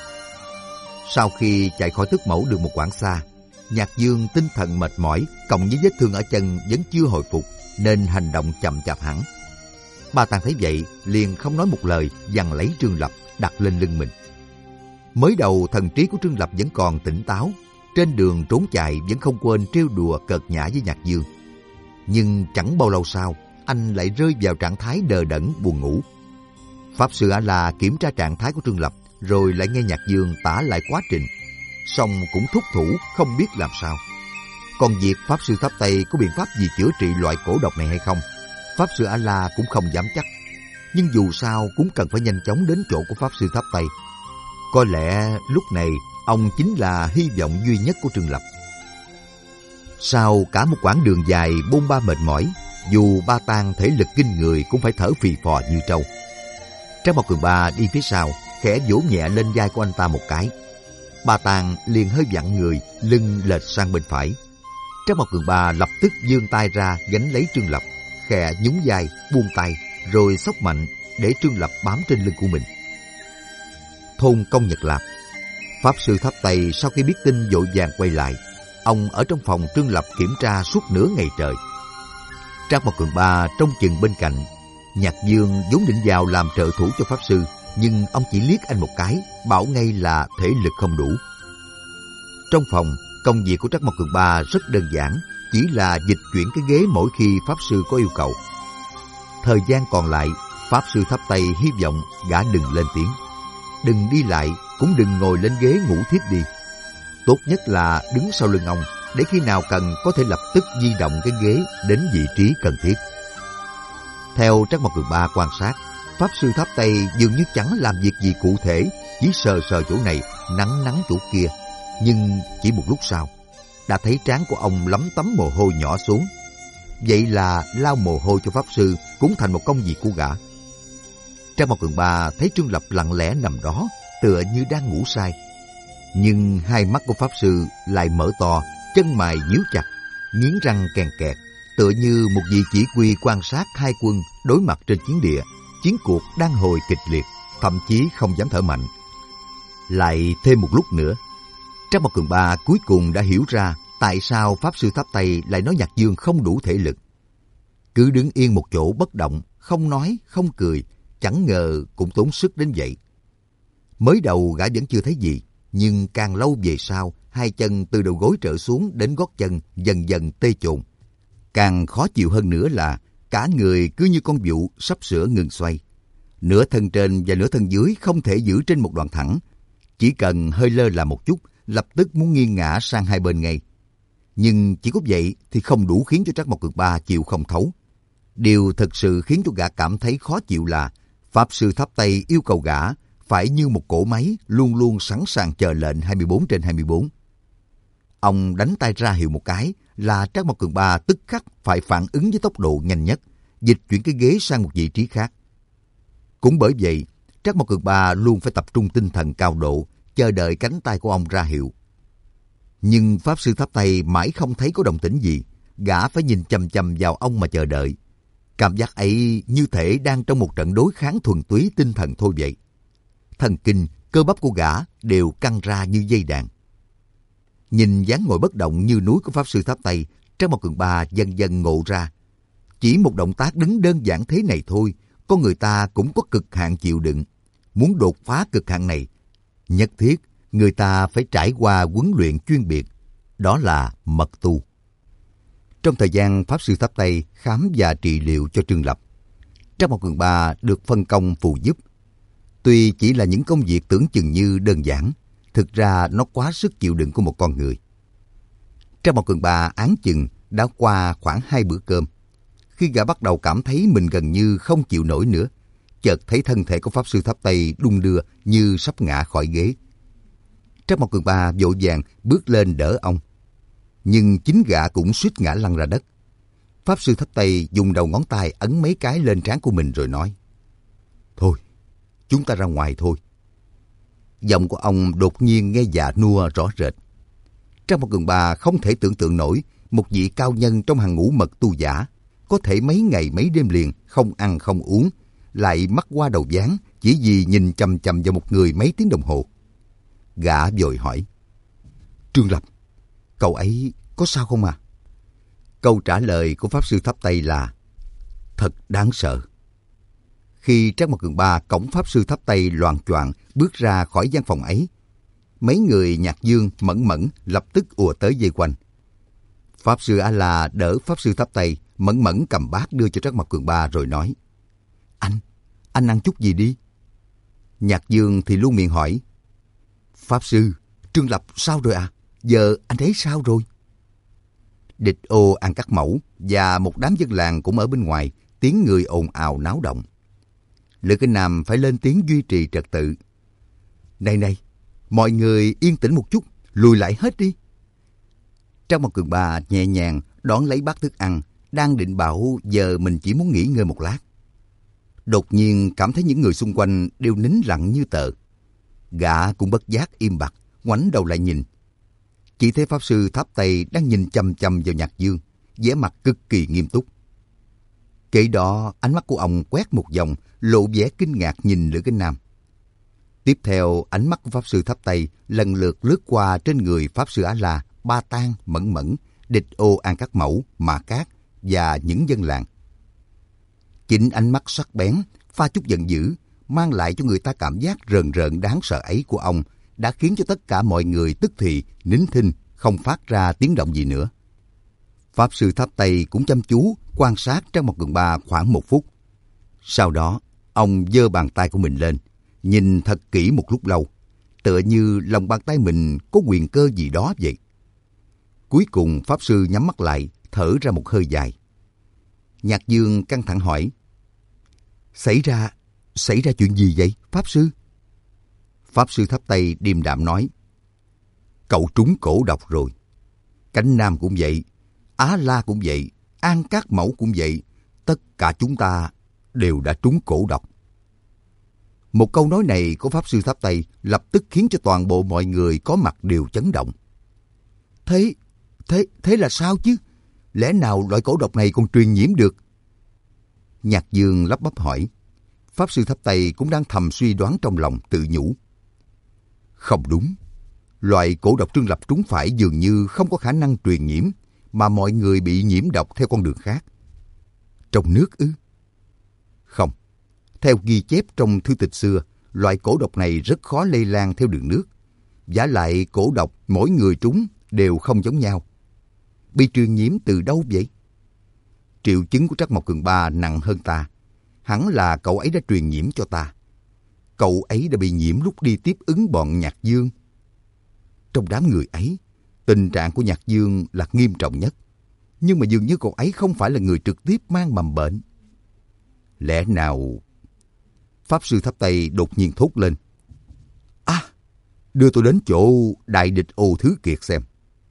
Sau khi chạy khỏi Tước Mẫu được một quãng xa, Nhạc Dương tinh thần mệt mỏi, cộng với vết thương ở chân vẫn chưa hồi phục, nên hành động chậm chạp hẳn. Ba Tang thấy vậy, liền không nói một lời, giằng lấy Trương Lập đặt lên lưng mình. Mới đầu thần trí của Trương Lập vẫn còn tỉnh táo, trên đường trốn chạy vẫn không quên trêu đùa cợt nhã với Nhạc Dương. Nhưng chẳng bao lâu sau, anh lại rơi vào trạng thái đờ đẫn buồn ngủ. Pháp Sư A-la kiểm tra trạng thái của Trương Lập, rồi lại nghe Nhạc Dương tả lại quá trình, song cũng thúc thủ không biết làm sao. Còn việc Pháp Sư Tháp Tây có biện pháp gì chữa trị loại cổ độc này hay không, Pháp Sư A-la cũng không dám chắc. Nhưng dù sao cũng cần phải nhanh chóng đến chỗ của Pháp Sư Tháp Tây. Có lẽ lúc này ông chính là hy vọng duy nhất của Trương Lập. Sau cả một quãng đường dài bôn ba mệt mỏi, dù Ba Tang thể lực kinh người cũng phải thở phì phò như trâu. Trác Mộc Cường Ba đi phía sau, khẽ vỗ nhẹ lên vai của anh ta một cái. Ba Tang liền hơi vặn người, lưng lệch sang bên phải. Trác Mộc Cường Ba lập tức giương tay ra gánh lấy Trương Lập, khẽ nhún vai, buông tay, rồi xốc mạnh để Trương Lập bám trên lưng của mình. Thôn Công Nhật Lạp. Pháp Sư Tháp Tây sau khi biết tin vội vàng quay lại. Ông ở trong phòng Trương Lập kiểm tra suốt nửa ngày trời. Trác Mộc Cường Ba trông chừng bên cạnh. Nhạc Dương vốn định vào làm trợ thủ cho Pháp Sư, nhưng ông chỉ liếc anh một cái, bảo ngay là thể lực không đủ. Trong phòng, công việc của Trác Mộc Cường Ba rất đơn giản, chỉ là dịch chuyển cái ghế mỗi khi Pháp Sư có yêu cầu. Thời gian còn lại, Pháp Sư Tháp Tây hy vọng gã đừng lên tiếng. Đừng đi lại, cũng đừng ngồi lên ghế ngủ thiếp đi. Tốt nhất là đứng sau lưng ông, để khi nào cần có thể lập tức di động cái ghế đến vị trí cần thiết. Theo Trác Mộc Cường Ba quan sát, Pháp Sư Tháp Tây dường như chẳng làm việc gì cụ thể, chỉ sờ sờ chỗ này, nắng nắng chỗ kia. Nhưng chỉ một lúc sau, đã thấy trán của ông lấm tấm mồ hôi nhỏ xuống. Vậy là lau mồ hôi cho Pháp Sư cũng thành một công việc của gã. Trác Mộc Cường Ba thấy Trương Lập lặng lẽ nằm đó, tựa như đang ngủ say. Nhưng hai mắt của Pháp Sư lại mở to, chân mày nhíu chặt, nghiến răng kèn kẹt, tựa như một vị chỉ huy quan sát hai quân đối mặt trên chiến địa. Chiến cuộc đang hồi kịch liệt, thậm chí không dám thở mạnh. Lại thêm một lúc nữa, Trác Mộc Cường Ba cuối cùng đã hiểu ra tại sao Pháp Sư Tháp Tây lại nói Nhạc Dương không đủ thể lực. Cứ đứng yên một chỗ bất động, không nói, không cười, chẳng ngờ cũng tốn sức đến vậy. Mới đầu gã vẫn chưa thấy gì, nhưng càng lâu về sau, hai chân từ đầu gối trở xuống đến gót chân dần dần tê chồn. Càng khó chịu hơn nữa là cả người cứ như con vụ sắp sửa ngừng xoay. Nửa thân trên và nửa thân dưới không thể giữ trên một đoạn thẳng. Chỉ cần hơi lơ là một chút, lập tức muốn nghiêng ngã sang hai bên ngay. Nhưng chỉ có vậy thì không đủ khiến cho Trác Mộc Cường Ba chịu không thấu. Điều thực sự khiến cho gã cảm thấy khó chịu là Pháp Sư Tháp Tây yêu cầu gã phải như một cỗ máy luôn luôn sẵn sàng chờ lệnh hai mươi bốn trên hai mươi bốn. Ông đánh tay ra hiệu một cái là Trác Mộc Cường Ba tức khắc phải phản ứng với tốc độ nhanh nhất, dịch chuyển cái ghế sang một vị trí khác. Cũng bởi vậy, Trác Mộc Cường Ba luôn phải tập trung tinh thần cao độ, chờ đợi cánh tay của ông ra hiệu. Nhưng Pháp Sư Tháp Tây mãi không thấy có động tĩnh gì, gã phải nhìn chằm chằm vào ông mà chờ đợi. Cảm giác ấy như thể đang trong một trận đối kháng thuần túy tinh thần thôi vậy. Thần kinh, cơ bắp của gã đều căng ra như dây đàn. Nhìn dáng ngồi bất động như núi của Pháp Sư Tháp Tây, Trác Mộc Cường Ba dần dần ngộ ra. Chỉ một động tác đứng đơn giản thế này thôi, con người ta cũng có cực hạn chịu đựng. Muốn đột phá cực hạn này, nhất thiết người ta phải trải qua huấn luyện chuyên biệt, đó là mật tu. Trong thời gian Pháp Sư Tháp Tây khám và trị liệu cho Trương Lập, Trác Mộc Cường Ba được phân công phụ giúp. Tuy chỉ là những công việc tưởng chừng như đơn giản, thực ra nó quá sức chịu đựng của một con người. Trác Mộc Cường Ba áng chừng đã qua khoảng hai bữa cơm. Khi gã bắt đầu cảm thấy mình gần như không chịu nổi nữa, chợt thấy thân thể của Pháp Sư Tháp Tây đung đưa như sắp ngã khỏi ghế. Trác Mộc Cường Ba vội vàng bước lên đỡ ông. Nhưng chính gã cũng suýt ngã lăn ra đất. Pháp Sư Tháp Tây dùng đầu ngón tay ấn mấy cái lên trán của mình rồi nói: "Thôi, chúng ta ra ngoài thôi." Giọng của ông đột nhiên nghe già nua rõ rệt. Trác Mộc Cường Ba không thể tưởng tượng nổi một vị cao nhân trong hàng ngũ mật tu giả có thể mấy ngày mấy đêm liền không ăn không uống, lại mắt qua đầu ván chỉ vì nhìn chằm chằm vào một người mấy tiếng đồng hồ. Gã vội hỏi: "Trương Lập, cậu ấy có sao không à?" Câu trả lời của Pháp Sư Tháp Tây là: "Thật đáng sợ." Khi Trác Mộc Cường Ba cõng Pháp Sư Tháp Tây loạng choạng bước ra khỏi gian phòng ấy, mấy người Nhạc Dương, Mẫn Mẫn lập tức ùa tới vây quanh. Pháp Sư A-la đỡ Pháp Sư Tháp Tây, Mẫn Mẫn cầm bát đưa cho Trác Mộc Cường Ba rồi nói: Anh, anh ăn chút gì đi." Nhạc Dương thì luôn miệng hỏi: "Pháp Sư, Trương Lập sao rồi à? Giờ anh thấy sao rồi?" Địch Ô, An Cắt Mẫu và một đám dân làng cũng ở bên ngoài, tiếng người ồn ào náo động. Lữ Kinh Nam phải lên tiếng duy trì trật tự: "Này này, mọi người yên tĩnh một chút, lùi lại hết đi." Trác Mộc Cường Ba nhẹ nhàng đón lấy bát thức ăn, đang định bảo giờ mình chỉ muốn nghỉ ngơi một lát. Đột nhiên cảm thấy những người xung quanh đều nín lặng như tờ. Gã cũng bất giác im bặt, ngoảnh đầu lại nhìn. Chỉ thấy Pháp Sư Tháp Tây đang nhìn chằm chằm vào Nhạc Dương, vẻ mặt cực kỳ nghiêm túc. Kể đó ánh mắt của ông quét một vòng, lộ vẻ kinh ngạc nhìn Lữ Kinh Nam. Tiếp theo ánh mắt của Pháp Sư Tháp Tây lần lượt lướt qua trên người Pháp Sư A-la, Ba Tang, Mẫn Mẫn, Địch Ô, An Cắt Mẫu, Mã Cát và những dân làng. Chính ánh mắt sắc bén, pha chút giận dữ, mang lại cho người ta cảm giác rờn rợn đáng sợ ấy của ông đã khiến cho tất cả mọi người tức thì nín thinh, không phát ra tiếng động gì nữa. Pháp Sư Tháp Tây cũng chăm chú quan sát Trác Mộc Cường Ba khoảng một phút. Sau đó, ông giơ bàn tay của mình lên, nhìn thật kỹ một lúc lâu, tựa như lòng bàn tay mình có quyền cơ gì đó vậy. Cuối cùng Pháp Sư nhắm mắt lại, thở ra một hơi dài. Nhạc Dương căng thẳng hỏi: Xảy ra, xảy ra chuyện gì vậy, Pháp Sư? Pháp Sư Tháp Tây điềm đạm nói: Cậu trúng cổ độc rồi. Cánh Nam cũng vậy, Á La cũng vậy, An Cát Mẫu cũng vậy. Tất cả chúng ta đều đã trúng cổ độc. Một câu nói này của Pháp Sư Tháp Tây lập tức khiến cho toàn bộ mọi người có mặt đều chấn động. Thế, thế, thế là sao chứ? lẽ nào loại cổ độc này còn truyền nhiễm được? Nhạc Dương lắp bắp hỏi. Pháp Sư Tháp Tây cũng đang thầm suy đoán trong lòng, tự nhủ. Không đúng. Loại cổ độc Trương Lập trúng phải dường như không có khả năng truyền nhiễm, mà mọi người bị nhiễm độc theo con đường khác. Trong nước ư? Không. Theo ghi chép trong thư tịch xưa, loại cổ độc này rất khó lây lan theo đường nước. Vả lại cổ độc mỗi người trúng đều không giống nhau. Bị truyền nhiễm từ đâu vậy? Triệu chứng của Trắc Mộc Cường Ba nặng hơn ta. Hẳn là cậu ấy đã truyền nhiễm cho ta. Cậu ấy đã bị nhiễm lúc đi tiếp ứng bọn Nhạc Dương. Trong đám người ấy, tình trạng của Nhạc Dương là nghiêm trọng nhất. Nhưng mà dường như cậu ấy không phải là người trực tiếp mang mầm bệnh. Lẽ nào... Pháp Sư Tháp Tây đột nhiên thốt lên. À, đưa tôi đến chỗ Đại Địch Ô Thứ Kiệt xem.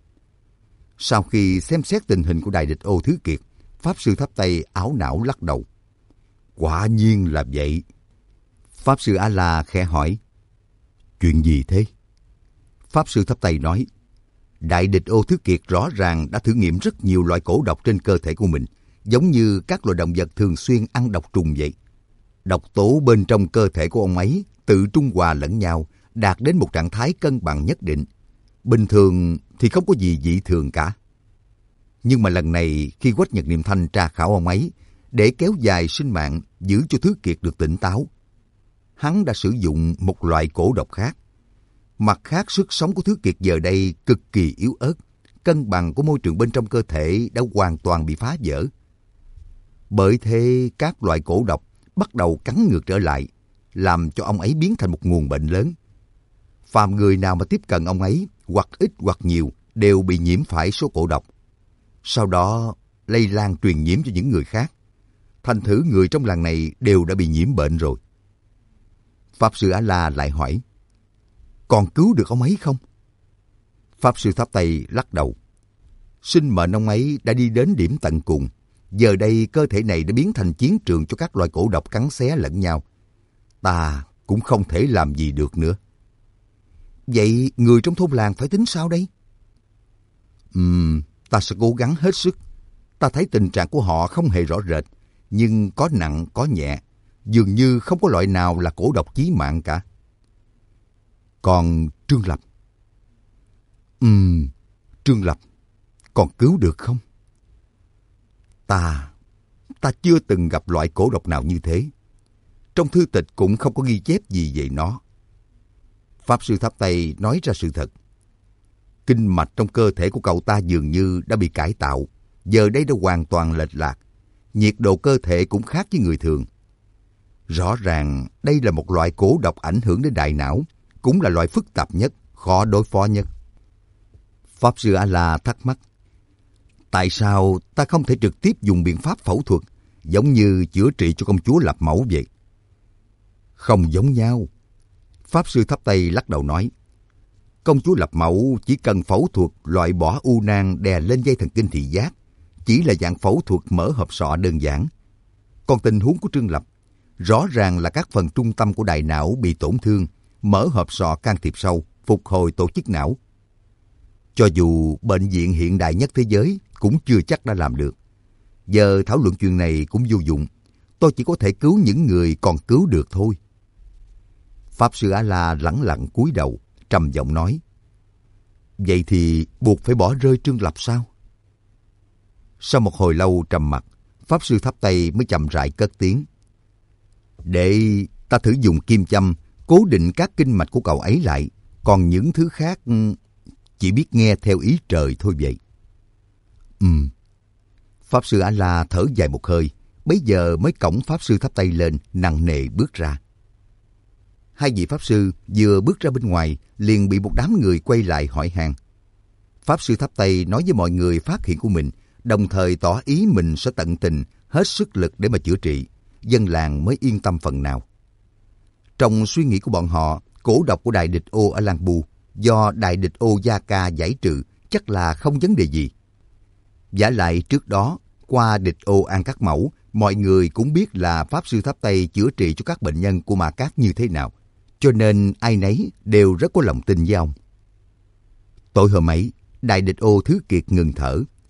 Sau khi xem xét tình hình của Đại Địch Ô Thứ Kiệt, Pháp Sư Tháp Tây ảo não lắc đầu. Quả nhiên là vậy. Pháp Sư A-la khẽ hỏi. Chuyện gì thế? Pháp Sư Tháp Tây nói. Đại Địch Ô Thứ Kiệt rõ ràng đã thử nghiệm rất nhiều loại cổ độc trên cơ thể của mình, giống như các loài động vật thường xuyên ăn độc trùng vậy. Độc tố bên trong cơ thể của ông ấy tự trung hòa lẫn nhau, đạt đến một trạng thái cân bằng nhất định. Bình thường thì không có gì dị thường cả. Nhưng mà lần này khi Quách Nhật Niệm Thanh tra khảo ông ấy, để kéo dài sinh mạng, giữ cho Thứ Kiệt được tỉnh táo, hắn đã sử dụng một loại cổ độc khác. Mặt khác, sức sống của Thứ Kiệt giờ đây cực kỳ yếu ớt, cân bằng của môi trường bên trong cơ thể đã hoàn toàn bị phá vỡ. Bởi thế, các loại cổ độc bắt đầu cắn ngược trở lại, làm cho ông ấy biến thành một nguồn bệnh lớn. Phàm người nào mà tiếp cận ông ấy, hoặc ít hoặc nhiều, đều bị nhiễm phải số cổ độc. Sau đó, lây lan truyền nhiễm cho những người khác. Thành thử người trong làng này đều đã bị nhiễm bệnh rồi. Pháp Sư A-la lại hỏi. Còn cứu được ông ấy không? Pháp Sư Tháp Tây lắc đầu. Sinh mệnh ông ấy đã đi đến điểm tận cùng. Giờ đây cơ thể này đã biến thành chiến trường cho các loài cổ độc cắn xé lẫn nhau. Ta cũng không thể làm gì được nữa. Vậy người trong thôn làng phải tính sao đây? Ừm, ta sẽ cố gắng hết sức. Ta thấy tình trạng của họ không hề rõ rệt, nhưng có nặng có nhẹ. Dường như không có loại nào là cổ độc chí mạng cả. Còn Trương Lập? Ừm, Trương Lập, còn cứu được không? Ta, ta chưa từng gặp loại cổ độc nào như thế. Trong thư tịch cũng không có ghi chép gì về nó. Pháp Sư Tháp Tây nói ra sự thật. Kinh mạch trong cơ thể của cậu ta dường như đã bị cải tạo, giờ đây đã hoàn toàn lệch lạc. Nhiệt độ cơ thể cũng khác với người thường. Rõ ràng đây là một loại cổ độc ảnh hưởng đến đại não, cũng là loại phức tạp nhất, khó đối phó nhất. Pháp Sư A-la thắc mắc. Tại sao ta không thể trực tiếp dùng biện pháp phẫu thuật, giống như chữa trị cho công chúa Lập Mẫu vậy? Không giống nhau. Pháp Sư Tháp Tây lắc đầu nói. Công chúa Lập Mẫu chỉ cần phẫu thuật loại bỏ u nang đè lên dây thần kinh thị giác, chỉ là dạng phẫu thuật mở hộp sọ đơn giản. Còn tình huống của Trương Lập, rõ ràng là các phần trung tâm của đại não bị tổn thương, mở hộp sọ can thiệp sâu, phục hồi tổ chức não. Cho dù bệnh viện hiện đại nhất thế giới cũng chưa chắc đã làm được. Giờ thảo luận chuyện này cũng vô dụng. Tôi chỉ có thể cứu những người còn cứu được thôi. Pháp Sư A-la lẳng lặng cúi đầu, trầm giọng nói. Vậy thì buộc phải bỏ rơi Trương Lập sao? Sau một hồi lâu trầm mặc, Pháp Sư Tháp Tây mới chậm rãi cất tiếng. Để ta thử dùng kim châm cố định các kinh mạch của cậu ấy lại, còn những thứ khác chỉ biết nghe theo ý trời thôi vậy. Ừm. Pháp Sư A-la thở dài một hơi, bấy giờ mới cõng Pháp Sư Tháp Tây lên, nặng nề bước ra. Hai vị Pháp Sư vừa bước ra bên ngoài, liền bị một đám người quay lại hỏi han. Pháp Sư Tháp Tây nói với mọi người phát hiện của mình, đồng thời tỏ ý mình sẽ tận tình, hết sức lực để mà chữa trị. Dân làng mới yên tâm phần nào. Trong suy nghĩ của bọn họ, cổ độc của Đại Địch Ô ở Lang Bu do Đại Địch Ô Gia Ca giải trừ chắc là không vấn đề gì. Vả lại trước đó, qua Địch Ô An Các Mẫu, mọi người cũng biết là Pháp Sư Tháp Tây chữa trị cho các bệnh nhân của Ma Cát như thế nào, cho nên ai nấy đều rất có lòng tin với ông. Tối hôm ấy, Đại Địch Ô Thứ Kiệt ngừng thở,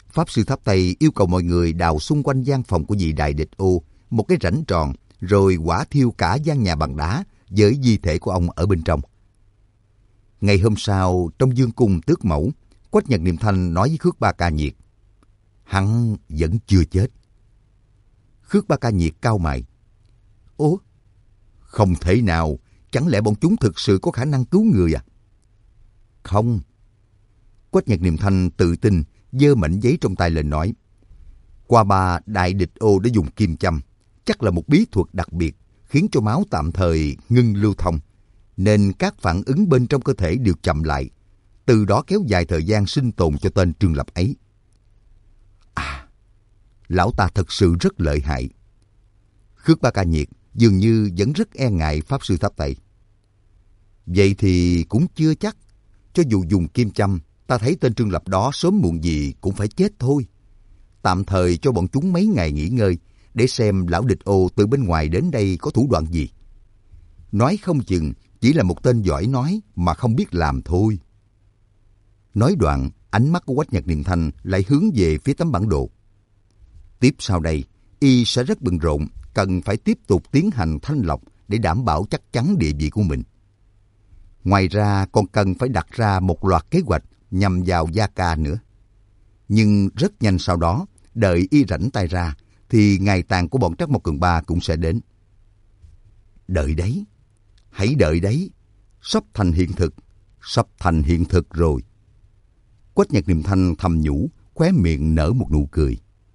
Pháp Sư Tháp Tây yêu cầu mọi người đào xung quanh gian phòng của vị Đại Địch Ô một cái rãnh tròn, rồi hỏa thiêu cả gian nhà bằng đá với di thể của ông ở bên trong. Ngày hôm sau, trong dương cung tước mẫu, Quách Nhật Niệm Thanh nói với Khước Ba Ca Nhiệt, hắn vẫn chưa chết. Khước Ba Ca Nhiệt cau mày. Ủa? Không thể nào, chẳng lẽ bọn chúng thực sự có khả năng cứu người à? Không. Quách Nhật Niệm Thanh tự tin giơ mảnh giấy trong tay lên nói, qua ba Đại Địch Ô đã dùng kim châm, chắc là một bí thuật đặc biệt khiến cho máu tạm thời ngưng lưu thông, nên các phản ứng bên trong cơ thể đều chậm lại, từ đó kéo dài thời gian sinh tồn cho tên Trương Lập ấy. À, lão ta thật sự rất lợi hại. Khước Ba Ca Nhiệt dường như vẫn rất e ngại Pháp Sư Tháp Tây. Vậy thì cũng chưa chắc. Cho dù dùng kim châm, ta thấy tên Trương Lập đó sớm muộn gì cũng phải chết thôi. Tạm thời cho bọn chúng mấy ngày nghỉ ngơi, để xem lão Địch Ô từ bên ngoài đến đây có thủ đoạn gì. Nói không chừng chỉ là một tên giỏi nói mà không biết làm thôi. Nói đoạn, ánh mắt của Quách Nhật Niệm Thanh lại hướng về phía tấm bản đồ. Tiếp sau đây, y sẽ rất bận rộn, cần phải tiếp tục tiến hành thanh lọc để đảm bảo chắc chắn địa vị của mình. Ngoài ra còn cần phải đặt ra một loạt kế hoạch nhằm vào Gia Ca nữa. Nhưng rất nhanh sau đó, đợi y rảnh tay ra, thì ngày tàn của bọn Trắc Mộc Cường Ba cũng sẽ đến. Đợi đấy, hãy đợi đấy, sắp thành hiện thực, sắp thành hiện thực rồi. Quách Nhật Niệm Thanh thầm nhủ, khóe miệng nở một nụ cười.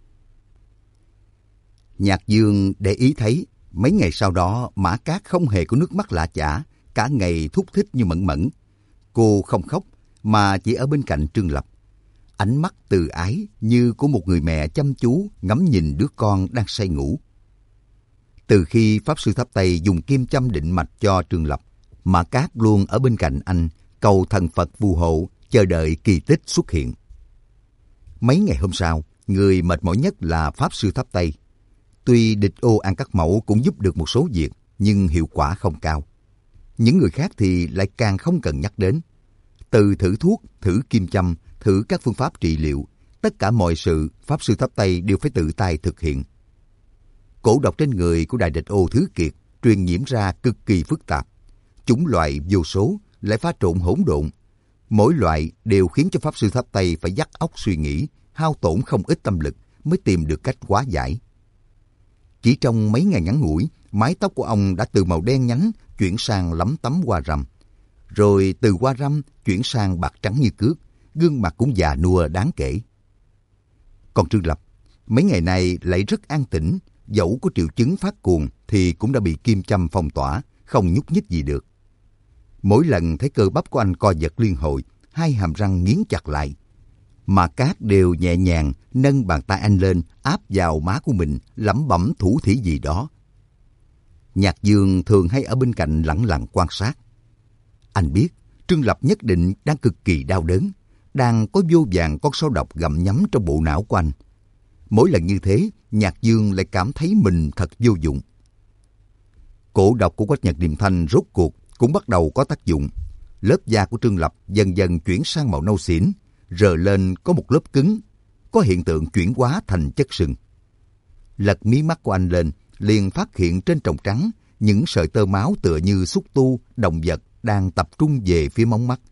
Nhạc Dương để ý thấy, mấy ngày sau đó Mã Cát không hề có nước mắt lã chả, cả ngày thúc thích như mẫn mẫn. Cô không khóc, mà chỉ ở bên cạnh Trương Lập. Ánh mắt từ ái như của một người mẹ chăm chú ngắm nhìn đứa con đang say ngủ. Từ khi Pháp Sư Tháp Tây dùng kim châm định mạch cho Trương Lập, Mã Cát luôn ở bên cạnh anh, cầu thần Phật phù hộ, chờ đợi kỳ tích xuất hiện. Mấy ngày hôm sau, người mệt mỏi nhất là Pháp Sư Tháp Tây. Tuy Địch Ô An Cắt Mẫu cũng giúp được một số việc, nhưng hiệu quả không cao. Những người khác thì lại càng không cần nhắc đến. Từ thử thuốc, thử kim châm, thử các phương pháp trị liệu, tất cả mọi sự Pháp Sư Tháp Tây đều phải tự tay thực hiện. Cổ độc trên người của Đại Địch Ô Thứ Kiệt truyền nhiễm ra cực kỳ phức tạp. Chủng loại vô số lại pha trộn hỗn độn. Mỗi loại đều khiến cho Pháp Sư Tháp Tây phải vắt óc suy nghĩ, hao tổn không ít tâm lực mới tìm được cách hóa giải. Chỉ trong mấy ngày ngắn ngủi, mái tóc của ông đã từ màu đen nhánh chuyển sang lấm tấm hoa râm. Rồi từ hoa râm chuyển sang bạc trắng như cước, gương mặt cũng già nua đáng kể. Còn Trương Lập, mấy ngày nay lại rất an tĩnh, dẫu có triệu chứng phát cuồng thì cũng đã bị kim châm phong tỏa, không nhúc nhích gì được. Mỗi lần thấy cơ bắp của anh co giật liên hồi, hai hàm răng nghiến chặt lại. Mà Cát đều nhẹ nhàng nâng bàn tay anh lên, áp vào má của mình, lẩm bẩm thủ thỉ gì đó. Nhạc Dương thường hay ở bên cạnh lẳng lặng quan sát. Anh biết Trương Lập nhất định đang cực kỳ đau đớn, đang có vô vàn con sâu độc gặm nhấm trong bộ não của anh. Mỗi lần như thế, Nhạc Dương lại cảm thấy mình thật vô dụng. Cổ độc của Quách Nhật Niệm Thanh rốt cuộc cũng bắt đầu có tác dụng. Lớp da của Trương Lập dần dần chuyển sang màu nâu xỉn, rờ lên có một lớp cứng, có hiện tượng chuyển hóa thành chất sừng. Lật mí mắt của anh lên, liền phát hiện trên tròng trắng những sợi tơ máu tựa như xúc tu, động vật đang tập trung về phía móng mắt.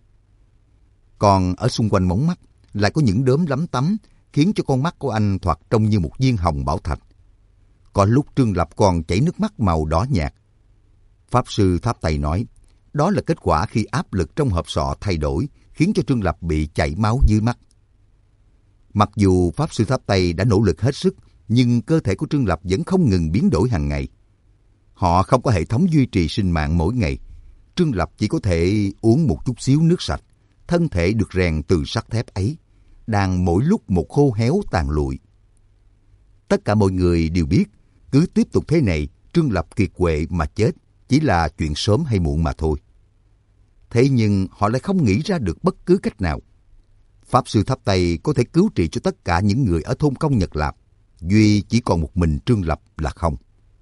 Còn ở xung quanh móng mắt lại có những đốm lấm tấm, khiến cho con mắt của anh thoạt trông như một viên hồng bảo thạch. Có lúc Trương Lập còn chảy nước mắt màu đỏ nhạt. Pháp Sư Tháp Tây nói, đó là kết quả khi áp lực trong hộp sọ thay đổi, khiến cho Trương Lập bị chảy máu dưới mắt. Mặc dù Pháp Sư Tháp Tây đã nỗ lực hết sức, nhưng cơ thể của Trương Lập vẫn không ngừng biến đổi hàng ngày. Họ không có hệ thống duy trì sinh mạng mỗi ngày. Trương Lập chỉ có thể uống một chút xíu nước sạch. Thân thể được rèn từ sắt thép ấy, đang mỗi lúc một khô héo tàn lụi. Tất cả mọi người đều biết, cứ tiếp tục thế này, Trương Lập kiệt quệ mà chết chỉ là chuyện sớm hay muộn mà thôi. Thế nhưng họ lại không nghĩ ra được bất cứ cách nào. Pháp Sư Tháp Tây có thể cứu trị cho tất cả những người ở thôn Công Nhật Lạp, duy chỉ còn một mình Trương Lập là không.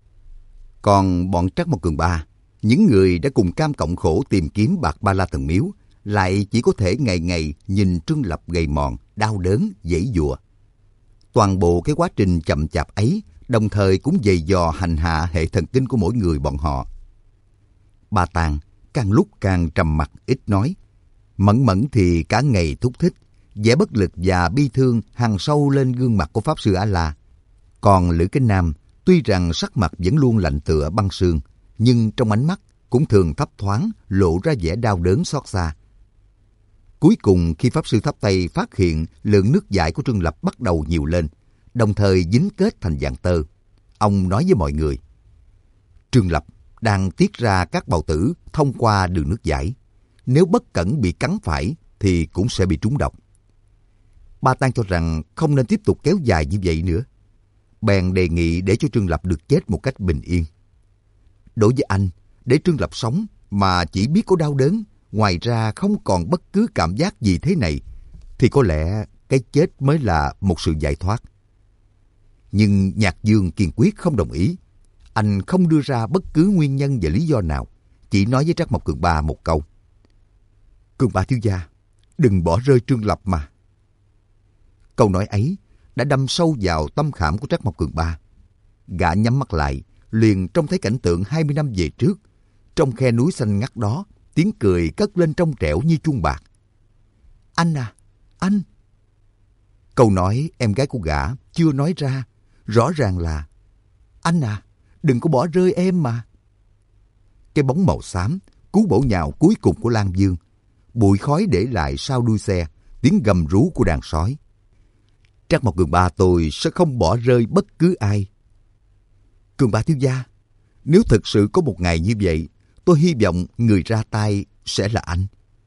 Còn bọn Trắc Mộc Cường Ba, những người đã cùng cam cộng khổ tìm kiếm bạc ba la thần miếu, lại chỉ có thể ngày ngày nhìn Trương Lập gầy mòn, đau đớn, giãy giụa. Toàn bộ cái quá trình chậm chạp ấy đồng thời cũng dày dò hành hạ hệ thần kinh của mỗi người bọn họ. Ba Tàng càng lúc càng trầm mặc ít nói. Mẫn Mẫn thì cả ngày thúc thích, vẻ bất lực và bi thương hằn sâu lên gương mặt của Pháp Sư A-la. Còn Lữ Kính Nam tuy rằng sắc mặt vẫn luôn lạnh tựa băng sương, nhưng trong ánh mắt cũng thường thấp thoáng lộ ra vẻ đau đớn xót xa. Cuối cùng khi Pháp Sư Tháp Tây phát hiện lượng nước dãi của Trương Lập bắt đầu nhiều lên, đồng thời dính kết thành dạng tơ, ông nói với mọi người: Trương Lập đang tiết ra các bào tử thông qua đường nước dãi. Nếu bất cẩn bị cắn phải thì cũng sẽ bị trúng độc. Ba Tang cho rằng không nên tiếp tục kéo dài như vậy nữa. Bèn đề nghị để cho Trương Lập được chết một cách bình yên. Đối với anh, để Trương Lập sống mà chỉ biết có đau đớn, ngoài ra không còn bất cứ cảm giác gì thế này, thì có lẽ cái chết mới là một sự giải thoát. Nhưng Nhạc Dương kiên quyết không đồng ý. Anh không đưa ra bất cứ nguyên nhân và lý do nào, chỉ nói với Trác Mộc Cường Ba một câu: Cường Ba thiếu gia, đừng bỏ rơi Trương Lập mà. Câu nói ấy đã đâm sâu vào tâm khảm của Trác Mộc Cường Ba. Gã nhắm mắt lại, liền trông thấy cảnh tượng hai mươi năm về trước. Trong khe núi xanh ngắt đó, tiếng cười cất lên trong trẻo như chuông bạc. Anh à, anh! Câu nói em gái của gã chưa nói ra, rõ ràng là: Anh à, đừng có bỏ rơi em mà. Cái bóng màu xám, cú bổ nhào cuối cùng của Lan Dương, bụi khói để lại sau đuôi xe, tiếng gầm rú của đàn sói. Trác Mộc Cường Ba tôi sẽ không bỏ rơi bất cứ ai. Cường Ba thiếu gia, nếu thực sự có một ngày như vậy, tôi hy vọng người ra tay sẽ là anh.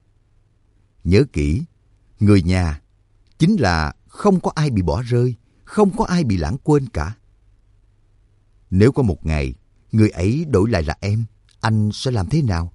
Nhớ kỹ, người nhà chính là không có ai bị bỏ rơi, không có ai bị lãng quên cả. Nếu có một ngày, người ấy đổi lại là em, anh sẽ làm thế nào?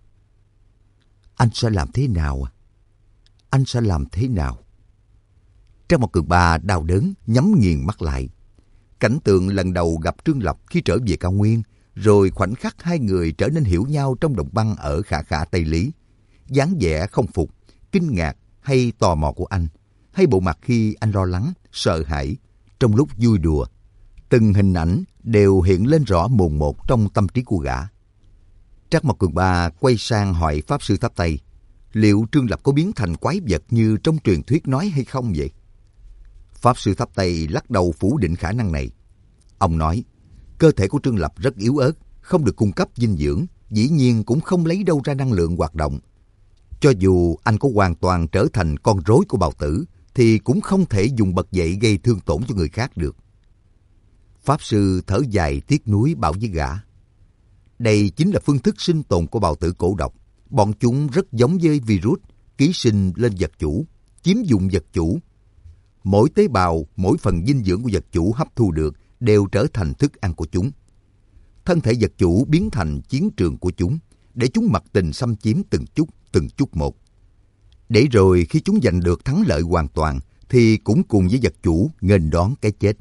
Anh sẽ làm thế nào? Anh sẽ làm thế nào? Trác Mộc Cường Ba đau đớn nhắm nghiền mắt lại. Cảnh tượng lần đầu gặp Trương Lập khi trở về cao nguyên, rồi khoảnh khắc hai người trở nên hiểu nhau trong đồng băng ở Khả Khả Tây Lý. Dáng vẻ không phục, kinh ngạc hay tò mò của anh, hay bộ mặt khi anh lo lắng, sợ hãi, trong lúc vui đùa. Từng hình ảnh đều hiện lên rõ mồn một trong tâm trí của gã. Trác Mộc Cường Ba quay sang hỏi Pháp Sư Tháp Tây: liệu Trương Lập có biến thành quái vật như trong truyền thuyết nói hay không vậy? Pháp Sư Tháp Tây lắc đầu phủ định khả năng này. Ông nói, cơ thể của Trương Lập rất yếu ớt, không được cung cấp dinh dưỡng, dĩ nhiên cũng không lấy đâu ra năng lượng hoạt động. Cho dù anh có hoàn toàn trở thành con rối của bào tử, thì cũng không thể dùng bật dậy gây thương tổn cho người khác được. Pháp Sư thở dài tiếc nuối bảo với gã: đây chính là phương thức sinh tồn của bào tử cổ độc. Bọn chúng rất giống với virus, ký sinh lên vật chủ, chiếm dụng vật chủ. Mỗi tế bào, mỗi phần dinh dưỡng của vật chủ hấp thu được đều trở thành thức ăn của chúng. Thân thể vật chủ biến thành chiến trường của chúng, để chúng mặc tình xâm chiếm từng chút, từng chút một. Để rồi khi chúng giành được thắng lợi hoàn toàn, thì cũng cùng với vật chủ nghênh đón cái chết.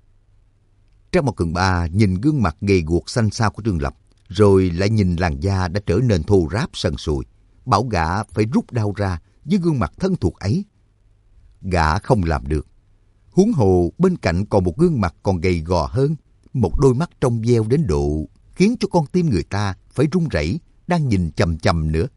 Trác Mộc Cường Ba nhìn gương mặt gầy guộc xanh xao của Trương Lập, rồi lại nhìn làn da đã trở nên thô ráp sần sùi, bảo gã phải rút đau ra với gương mặt thân thuộc ấy. Gã không làm được. Huống hồ bên cạnh còn một gương mặt còn gầy gò hơn, một đôi mắt trong veo đến độ khiến cho con tim người ta phải run rẩy, đang nhìn chằm chằm nữa.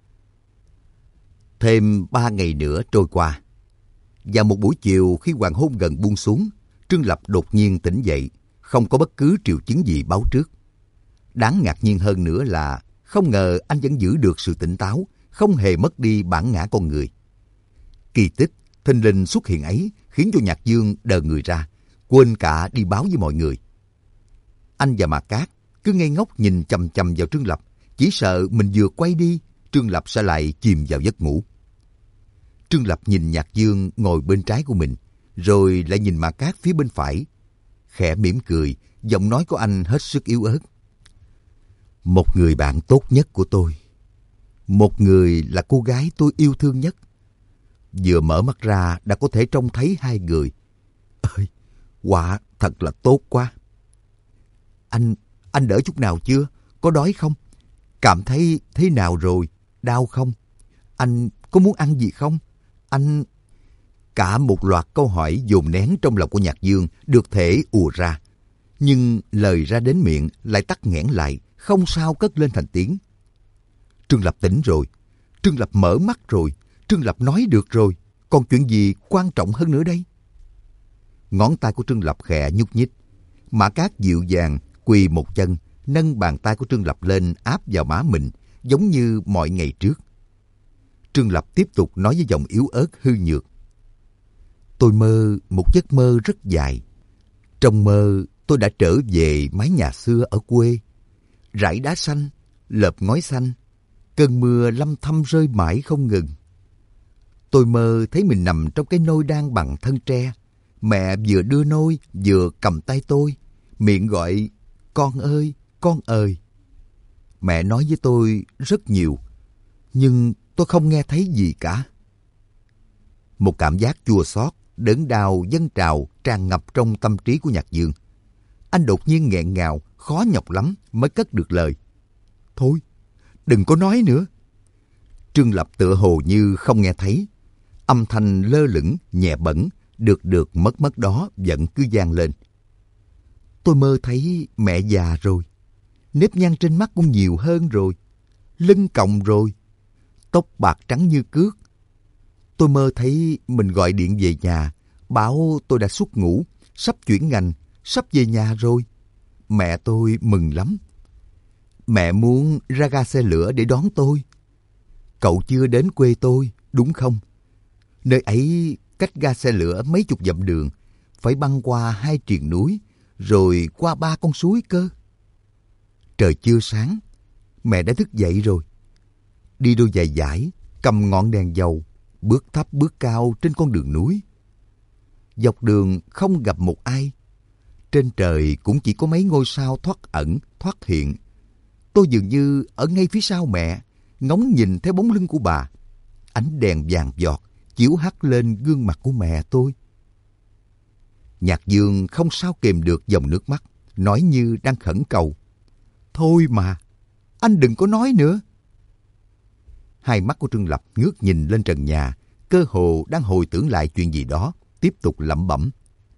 Thêm ba ngày nữa trôi qua. Vào một buổi chiều khi hoàng hôn gần buông xuống, Trương Lập đột nhiên tỉnh dậy, không có bất cứ triệu chứng gì báo trước. Đáng ngạc nhiên hơn nữa là không ngờ anh vẫn giữ được sự tỉnh táo, không hề mất đi bản ngã con người. Kỳ tích thình lình xuất hiện ấy khiến cho Nhạc Dương đờ người ra, quên cả đi báo với mọi người. Anh và Mạc Cát cứ ngây ngốc nhìn chằm chằm vào Trương Lập, chỉ sợ mình vừa quay đi, Trương Lập sẽ lại chìm vào giấc ngủ. Trương Lập nhìn Nhạc Dương ngồi bên trái của mình, rồi lại nhìn Mạc Cát phía bên phải. Khẽ mỉm cười, giọng nói của anh hết sức yếu ớt. Một người bạn tốt nhất của tôi. Một người là cô gái tôi yêu thương nhất. Vừa mở mắt ra đã có thể trông thấy hai người. Ơi, quả thật là tốt quá. Anh, anh đỡ chút nào chưa? Có đói không? Cảm thấy thế nào rồi? Đau không? Anh có muốn ăn gì không? Anh... Cả một loạt câu hỏi dồn nén trong lòng của Nhạc Dương được thể ùa ra. Nhưng lời ra đến miệng lại tắc nghẽn lại, không sao cất lên thành tiếng. Trương Lập tỉnh rồi. Trương Lập mở mắt rồi. Trương Lập nói được rồi. Còn chuyện gì quan trọng hơn nữa đây? Ngón tay của Trương Lập khẽ nhúc nhích. Mã Cát dịu dàng quỳ một chân, nâng bàn tay của Trương Lập lên áp vào má mình, giống như mọi ngày trước. Trương Lập tiếp tục nói với giọng yếu ớt hư nhược. Tôi mơ một giấc mơ rất dài. Trong mơ tôi đã trở về mái nhà xưa ở quê. Rải đá xanh, lợp ngói xanh, cơn mưa lâm thâm rơi mãi không ngừng. Tôi mơ thấy mình nằm trong cái nôi đan bằng thân tre. Mẹ vừa đưa nôi vừa cầm tay tôi, miệng gọi con ơi, con ơi. Mẹ nói với tôi rất nhiều, nhưng tôi không nghe thấy gì cả. Một cảm giác chua xót, đớn đau dâng trào tràn ngập trong tâm trí của Nhạc Dương. Anh đột nhiên nghẹn ngào, khó nhọc lắm mới cất được lời. Thôi, đừng có nói nữa. Trương Lập tựa hồ như không nghe thấy. Âm thanh lơ lửng, nhẹ bẩn, được được mất mất đó vẫn cứ vang lên. Tôi mơ thấy mẹ già rồi. Nếp nhăn trên mắt cũng nhiều hơn rồi. Lưng còng rồi. Tóc bạc trắng như cước. Tôi mơ thấy mình gọi điện về nhà, bảo tôi đã xuất ngũ, sắp chuyển ngành, sắp về nhà rồi. Mẹ tôi mừng lắm. Mẹ muốn ra ga xe lửa để đón tôi. Cậu chưa đến quê tôi, đúng không? Nơi ấy cách ga xe lửa mấy chục dặm đường, phải băng qua hai triền núi, rồi qua ba con suối cơ. Trời chưa sáng, mẹ đã thức dậy rồi. Đi đôi giày dải, cầm ngọn đèn dầu, bước thấp bước cao trên con đường núi. Dọc đường không gặp một ai. Trên trời cũng chỉ có mấy ngôi sao thoát ẩn, thoát hiện. Tôi dường như ở ngay phía sau mẹ, ngóng nhìn theo bóng lưng của bà. Ánh đèn vàng giọt chiếu hắt lên gương mặt của mẹ tôi. Nhạc Dương không sao kìm được dòng nước mắt, nói như đang khẩn cầu. Thôi mà, anh đừng có nói nữa. Hai mắt của Trương Lập ngước nhìn lên trần nhà, cơ hồ đang hồi tưởng lại chuyện gì đó, tiếp tục lẩm bẩm.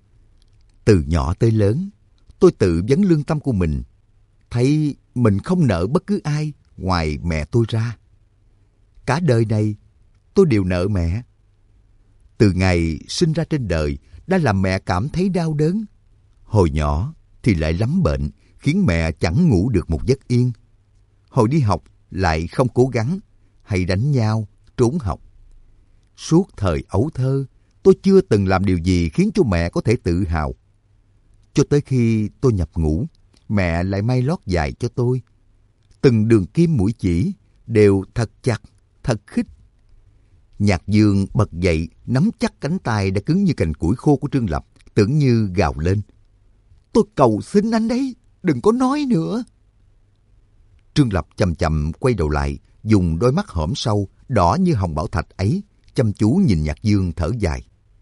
Từ nhỏ tới lớn, tôi tự vấn lương tâm của mình, thấy mình không nợ bất cứ ai ngoài mẹ tôi ra. Cả đời này, tôi đều nợ mẹ. Từ ngày sinh ra trên đời, đã làm mẹ cảm thấy đau đớn. Hồi nhỏ thì lại lắm bệnh, khiến mẹ chẳng ngủ được một giấc yên. Hồi đi học lại không cố gắng, hay đánh nhau, trốn học. Suốt thời ấu thơ, tôi chưa từng làm điều gì khiến cho mẹ có thể tự hào. Cho tới khi tôi nhập ngũ, mẹ lại may lót dài cho tôi. Từng đường kim mũi chỉ đều thật chặt, thật khít. Nhạc Dương bật dậy, nắm chắc cánh tay đã cứng như cành củi khô của Trương Lập, tưởng như gào lên. Tôi cầu xin anh đấy, đừng có nói nữa. Trương Lập chậm chậm quay đầu lại, dùng đôi mắt hõm sâu, đỏ như hồng bảo thạch ấy, chăm chú nhìn Nhạc Dương thở dài.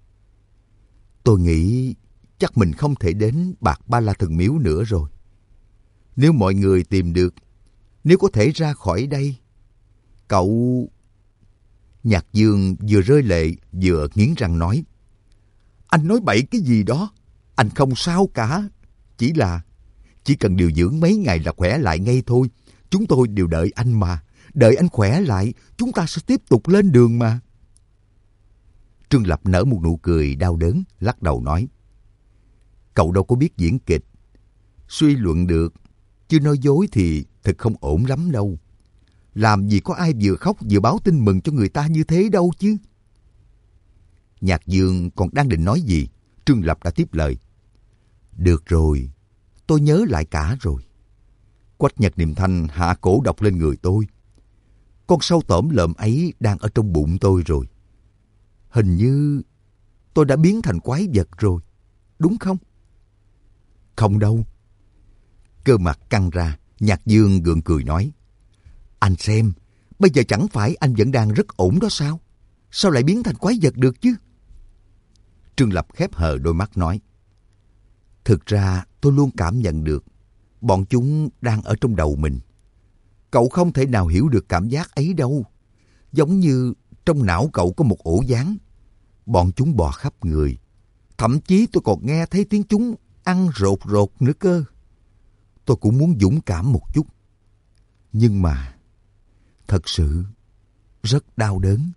Tôi nghĩ chắc mình không thể đến Bạc Ba La Thần Miếu nữa rồi. Nếu mọi người tìm được, nếu có thể ra khỏi đây, cậu... Nhạc Dương vừa rơi lệ vừa nghiến răng nói. Anh nói bậy cái gì đó, anh không sao cả. Chỉ là, chỉ cần điều dưỡng mấy ngày là khỏe lại ngay thôi. Chúng tôi đều đợi anh mà. Đợi anh khỏe lại, chúng ta sẽ tiếp tục lên đường mà. Trương Lập nở một nụ cười đau đớn, lắc đầu nói. Cậu đâu có biết diễn kịch. Suy luận được, chứ nói dối thì thật không ổn lắm đâu. Làm gì có ai vừa khóc vừa báo tin mừng cho người ta như thế đâu chứ. Nhạc Dương còn đang định nói gì, Trương Lập đã tiếp lời. Được rồi, tôi nhớ lại cả rồi. Quách Nhật Niệm Thanh hạ cổ độc lên người tôi. Con sâu tổm lợm ấy đang ở trong bụng tôi rồi. Hình như tôi đã biến thành quái vật rồi, đúng không? Không đâu. Cơ mặt căng ra, Nhạc Dương gượng cười nói. Anh xem, bây giờ chẳng phải anh vẫn đang rất ổn đó sao? Sao lại biến thành quái vật được chứ? Trương Lập khép hờ đôi mắt nói. Thực ra tôi luôn cảm nhận được, bọn chúng đang ở trong đầu mình. Cậu không thể nào hiểu được cảm giác ấy đâu. Giống như trong não cậu có một ổ gián. bọn chúng bò khắp người. Thậm chí tôi còn nghe thấy tiếng chúng ăn rột rột nữa cơ. Tôi cũng muốn dũng cảm một chút. Nhưng mà thật sự rất đau đớn.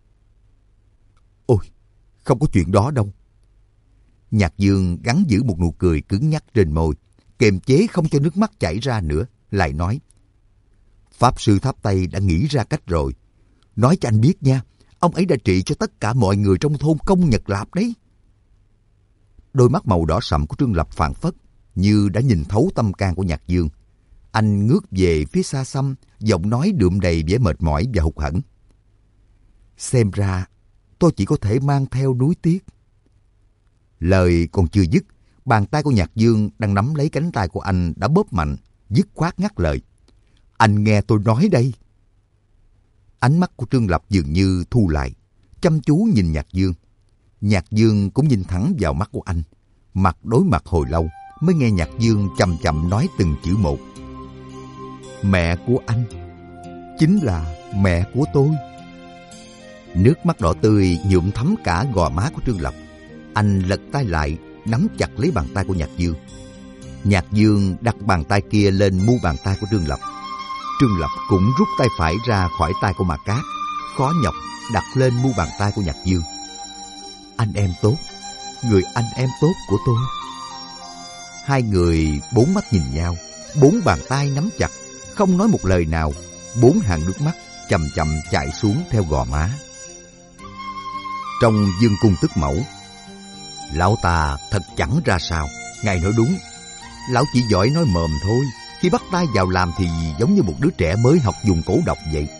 Ôi, không có chuyện đó đâu. Nhạc Dương gắng giữ một nụ cười cứng nhắc trên môi, kiềm chế không cho nước mắt chảy ra nữa, lại nói: Pháp sư Tháp Tây đã nghĩ ra cách rồi. Nói cho anh biết nha, ông ấy đã trị cho tất cả mọi người trong thôn Công Nhật Lạp đấy. Đôi mắt màu đỏ sậm của Trương Lập phảng phất, như đã nhìn thấu tâm can của Nhạc Dương. Anh ngước về phía xa xăm, giọng nói đượm đầy vẻ mệt mỏi và hụt hẫng. Xem ra, tôi chỉ có thể mang theo nuối tiếc. Lời còn chưa dứt, bàn tay của Nhạc Dương đang nắm lấy cánh tay của anh đã bóp mạnh, dứt khoát ngắt lời. Anh nghe tôi nói đây. Ánh mắt của Trương Lập dường như thu lại, chăm chú nhìn Nhạc Dương. Nhạc Dương cũng nhìn thẳng vào mắt của anh. Mặt đối mặt hồi lâu, mới nghe Nhạc Dương chậm chậm nói từng chữ một. Mẹ của anh chính là mẹ của tôi. Nước mắt đỏ tươi nhuộm thấm cả gò má của Trương Lập. Anh lật tay lại, nắm chặt lấy bàn tay của Nhạc Dương. Nhạc Dương đặt bàn tay kia lên mu bàn tay của Trương Lập. Trương Lập cũng rút tay phải ra khỏi tay của Mạc Cát, khó nhọc đặt lên mu bàn tay của Nhạc Dương. Anh em tốt, người anh em tốt của tôi. Hai người bốn mắt nhìn nhau, bốn bàn tay nắm chặt, không nói một lời nào. Bốn hàng nước mắt chậm chậm chảy xuống theo gò má. Trong Dương cung Tức Mẫu, lão ta thật chẳng ra sao. Ngài nói đúng, lão chỉ giỏi nói mồm thôi. Khi bắt tay vào làm thì giống như một đứa trẻ mới học dùng cổ độc vậy.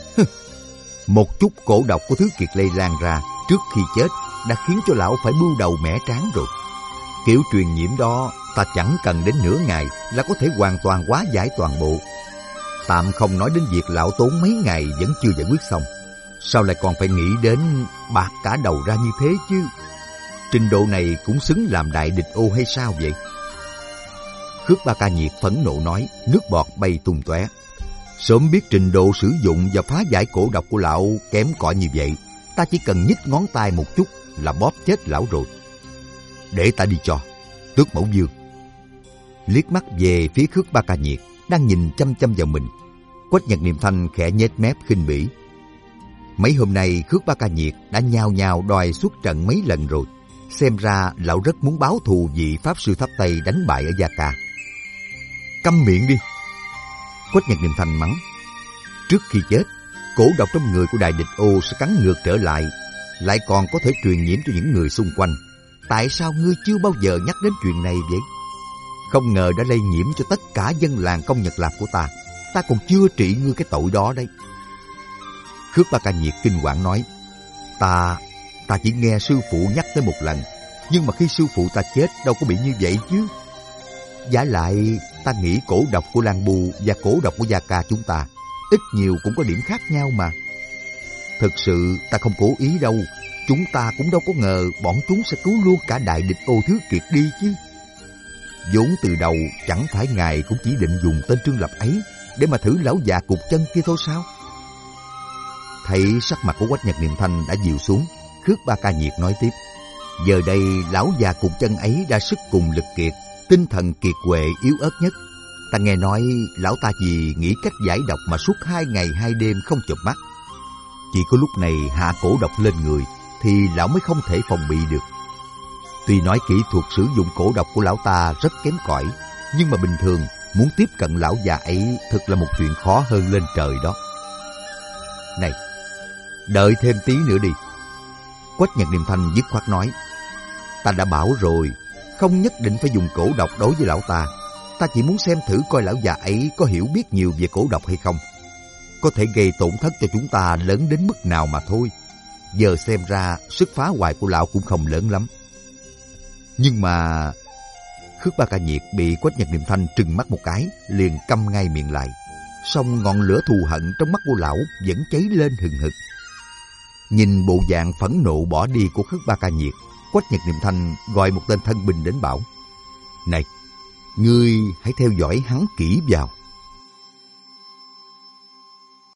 Một chút cổ độc của Thứ Kiệt lây lan ra trước khi chết đã khiến cho lão phải bưu đầu mẻ trán rồi. Kiểu truyền nhiễm đó ta chẳng cần đến nửa ngày là có thể hoàn toàn hóa giải toàn bộ. Tạm không nói đến việc lão tốn mấy ngày vẫn chưa giải quyết xong, sao lại còn phải nghĩ đến bạc cả đầu ra như thế chứ? Trình độ này cũng xứng làm đại địch ô hay sao vậy? Khước Ba Ca Nhiệt phẫn nộ nói, nước bọt bay tung tóe. Sớm biết trình độ sử dụng và phá giải cổ độc của lão kém cỏi như vậy, ta chỉ cần nhích ngón tay một chút là bóp chết lão rồi. Để ta đi cho. Tước Mẫu Dương liếc mắt về phía Khước Ba Ca Nhiệt đang nhìn chăm chăm vào mình. Quách Nhật Niệm Thanh khẽ nhếch mép khinh bỉ. Mấy hôm nay Khước Ba Ca Nhiệt đã nhao nhao đòi xuất trận mấy lần rồi. Xem ra lão rất muốn báo thù vị Pháp Sư Tháp Tây đánh bại ở Gia Ca. Câm miệng đi! Quách Nhật Niệm Thanh mắng. Trước khi chết, cổ độc trong người của đại địch ô sẽ cắn ngược trở lại, lại còn có thể truyền nhiễm cho những người xung quanh. Tại sao ngươi chưa bao giờ nhắc đến chuyện này vậy? Không ngờ đã lây nhiễm cho tất cả dân làng Công Nhật Lạp của ta. Ta còn chưa trị ngươi cái tội đó đấy. Khước Ba Ca Nhiệt kinh hoàng nói. Ta, ta chỉ nghe sư phụ nhắc tới một lần. Nhưng mà khi sư phụ ta chết đâu có bị như vậy chứ. Giả lại ta nghĩ cổ độc của Lan Bù và cổ độc của Gia Ca chúng ta ít nhiều cũng có điểm khác nhau mà. Thực sự ta không cố ý đâu. Chúng ta cũng đâu có ngờ bọn chúng sẽ cứu luôn cả đại địch Ô Thứ Kiệt đi chứ. Vốn từ đầu chẳng phải ngài cũng chỉ định dùng tên Trương Lập ấy để mà thử lão già cục chân kia thôi sao? Thấy sắc mặt của Quách Nhật Niệm Thanh đã dịu xuống, Khước Ba Ca Nhiệt nói tiếp. Giờ đây lão già cục chân ấy đã sức cùng lực kiệt, tinh thần kiệt quệ yếu ớt nhất. Ta nghe nói lão ta vì nghĩ cách giải độc mà suốt hai ngày hai đêm không chợp mắt. Chỉ có lúc này hạ cổ độc lên người thì lão mới không thể phòng bị được. Tuy nói kỹ thuật sử dụng cổ độc của lão ta rất kém cỏi, nhưng mà bình thường muốn tiếp cận lão già ấy thực là một chuyện khó hơn lên trời đó. Này, đợi thêm tí nữa đi. Quách Nhật Niệm Thanh dứt khoát nói. Ta đã bảo rồi, không nhất định phải dùng cổ độc đối với lão ta. Ta chỉ muốn xem thử coi lão già ấy có hiểu biết nhiều về cổ độc hay không. Có thể gây tổn thất cho chúng ta lớn đến mức nào mà thôi. Giờ xem ra sức phá hoại của lão cũng không lớn lắm. Nhưng mà... Khước Ba Ca Nhiệt bị Quách Nhật Niệm Thanh trừng mắt một cái, liền câm ngay miệng lại. Song ngọn lửa thù hận trong mắt của lão vẫn cháy lên hừng hực. Nhìn bộ dạng phẫn nộ bỏ đi của Khước Ba Ca Nhiệt, Quách Nhật Niệm Thanh gọi một tên thân binh đến bảo. Này, ngươi hãy theo dõi hắn kỹ vào.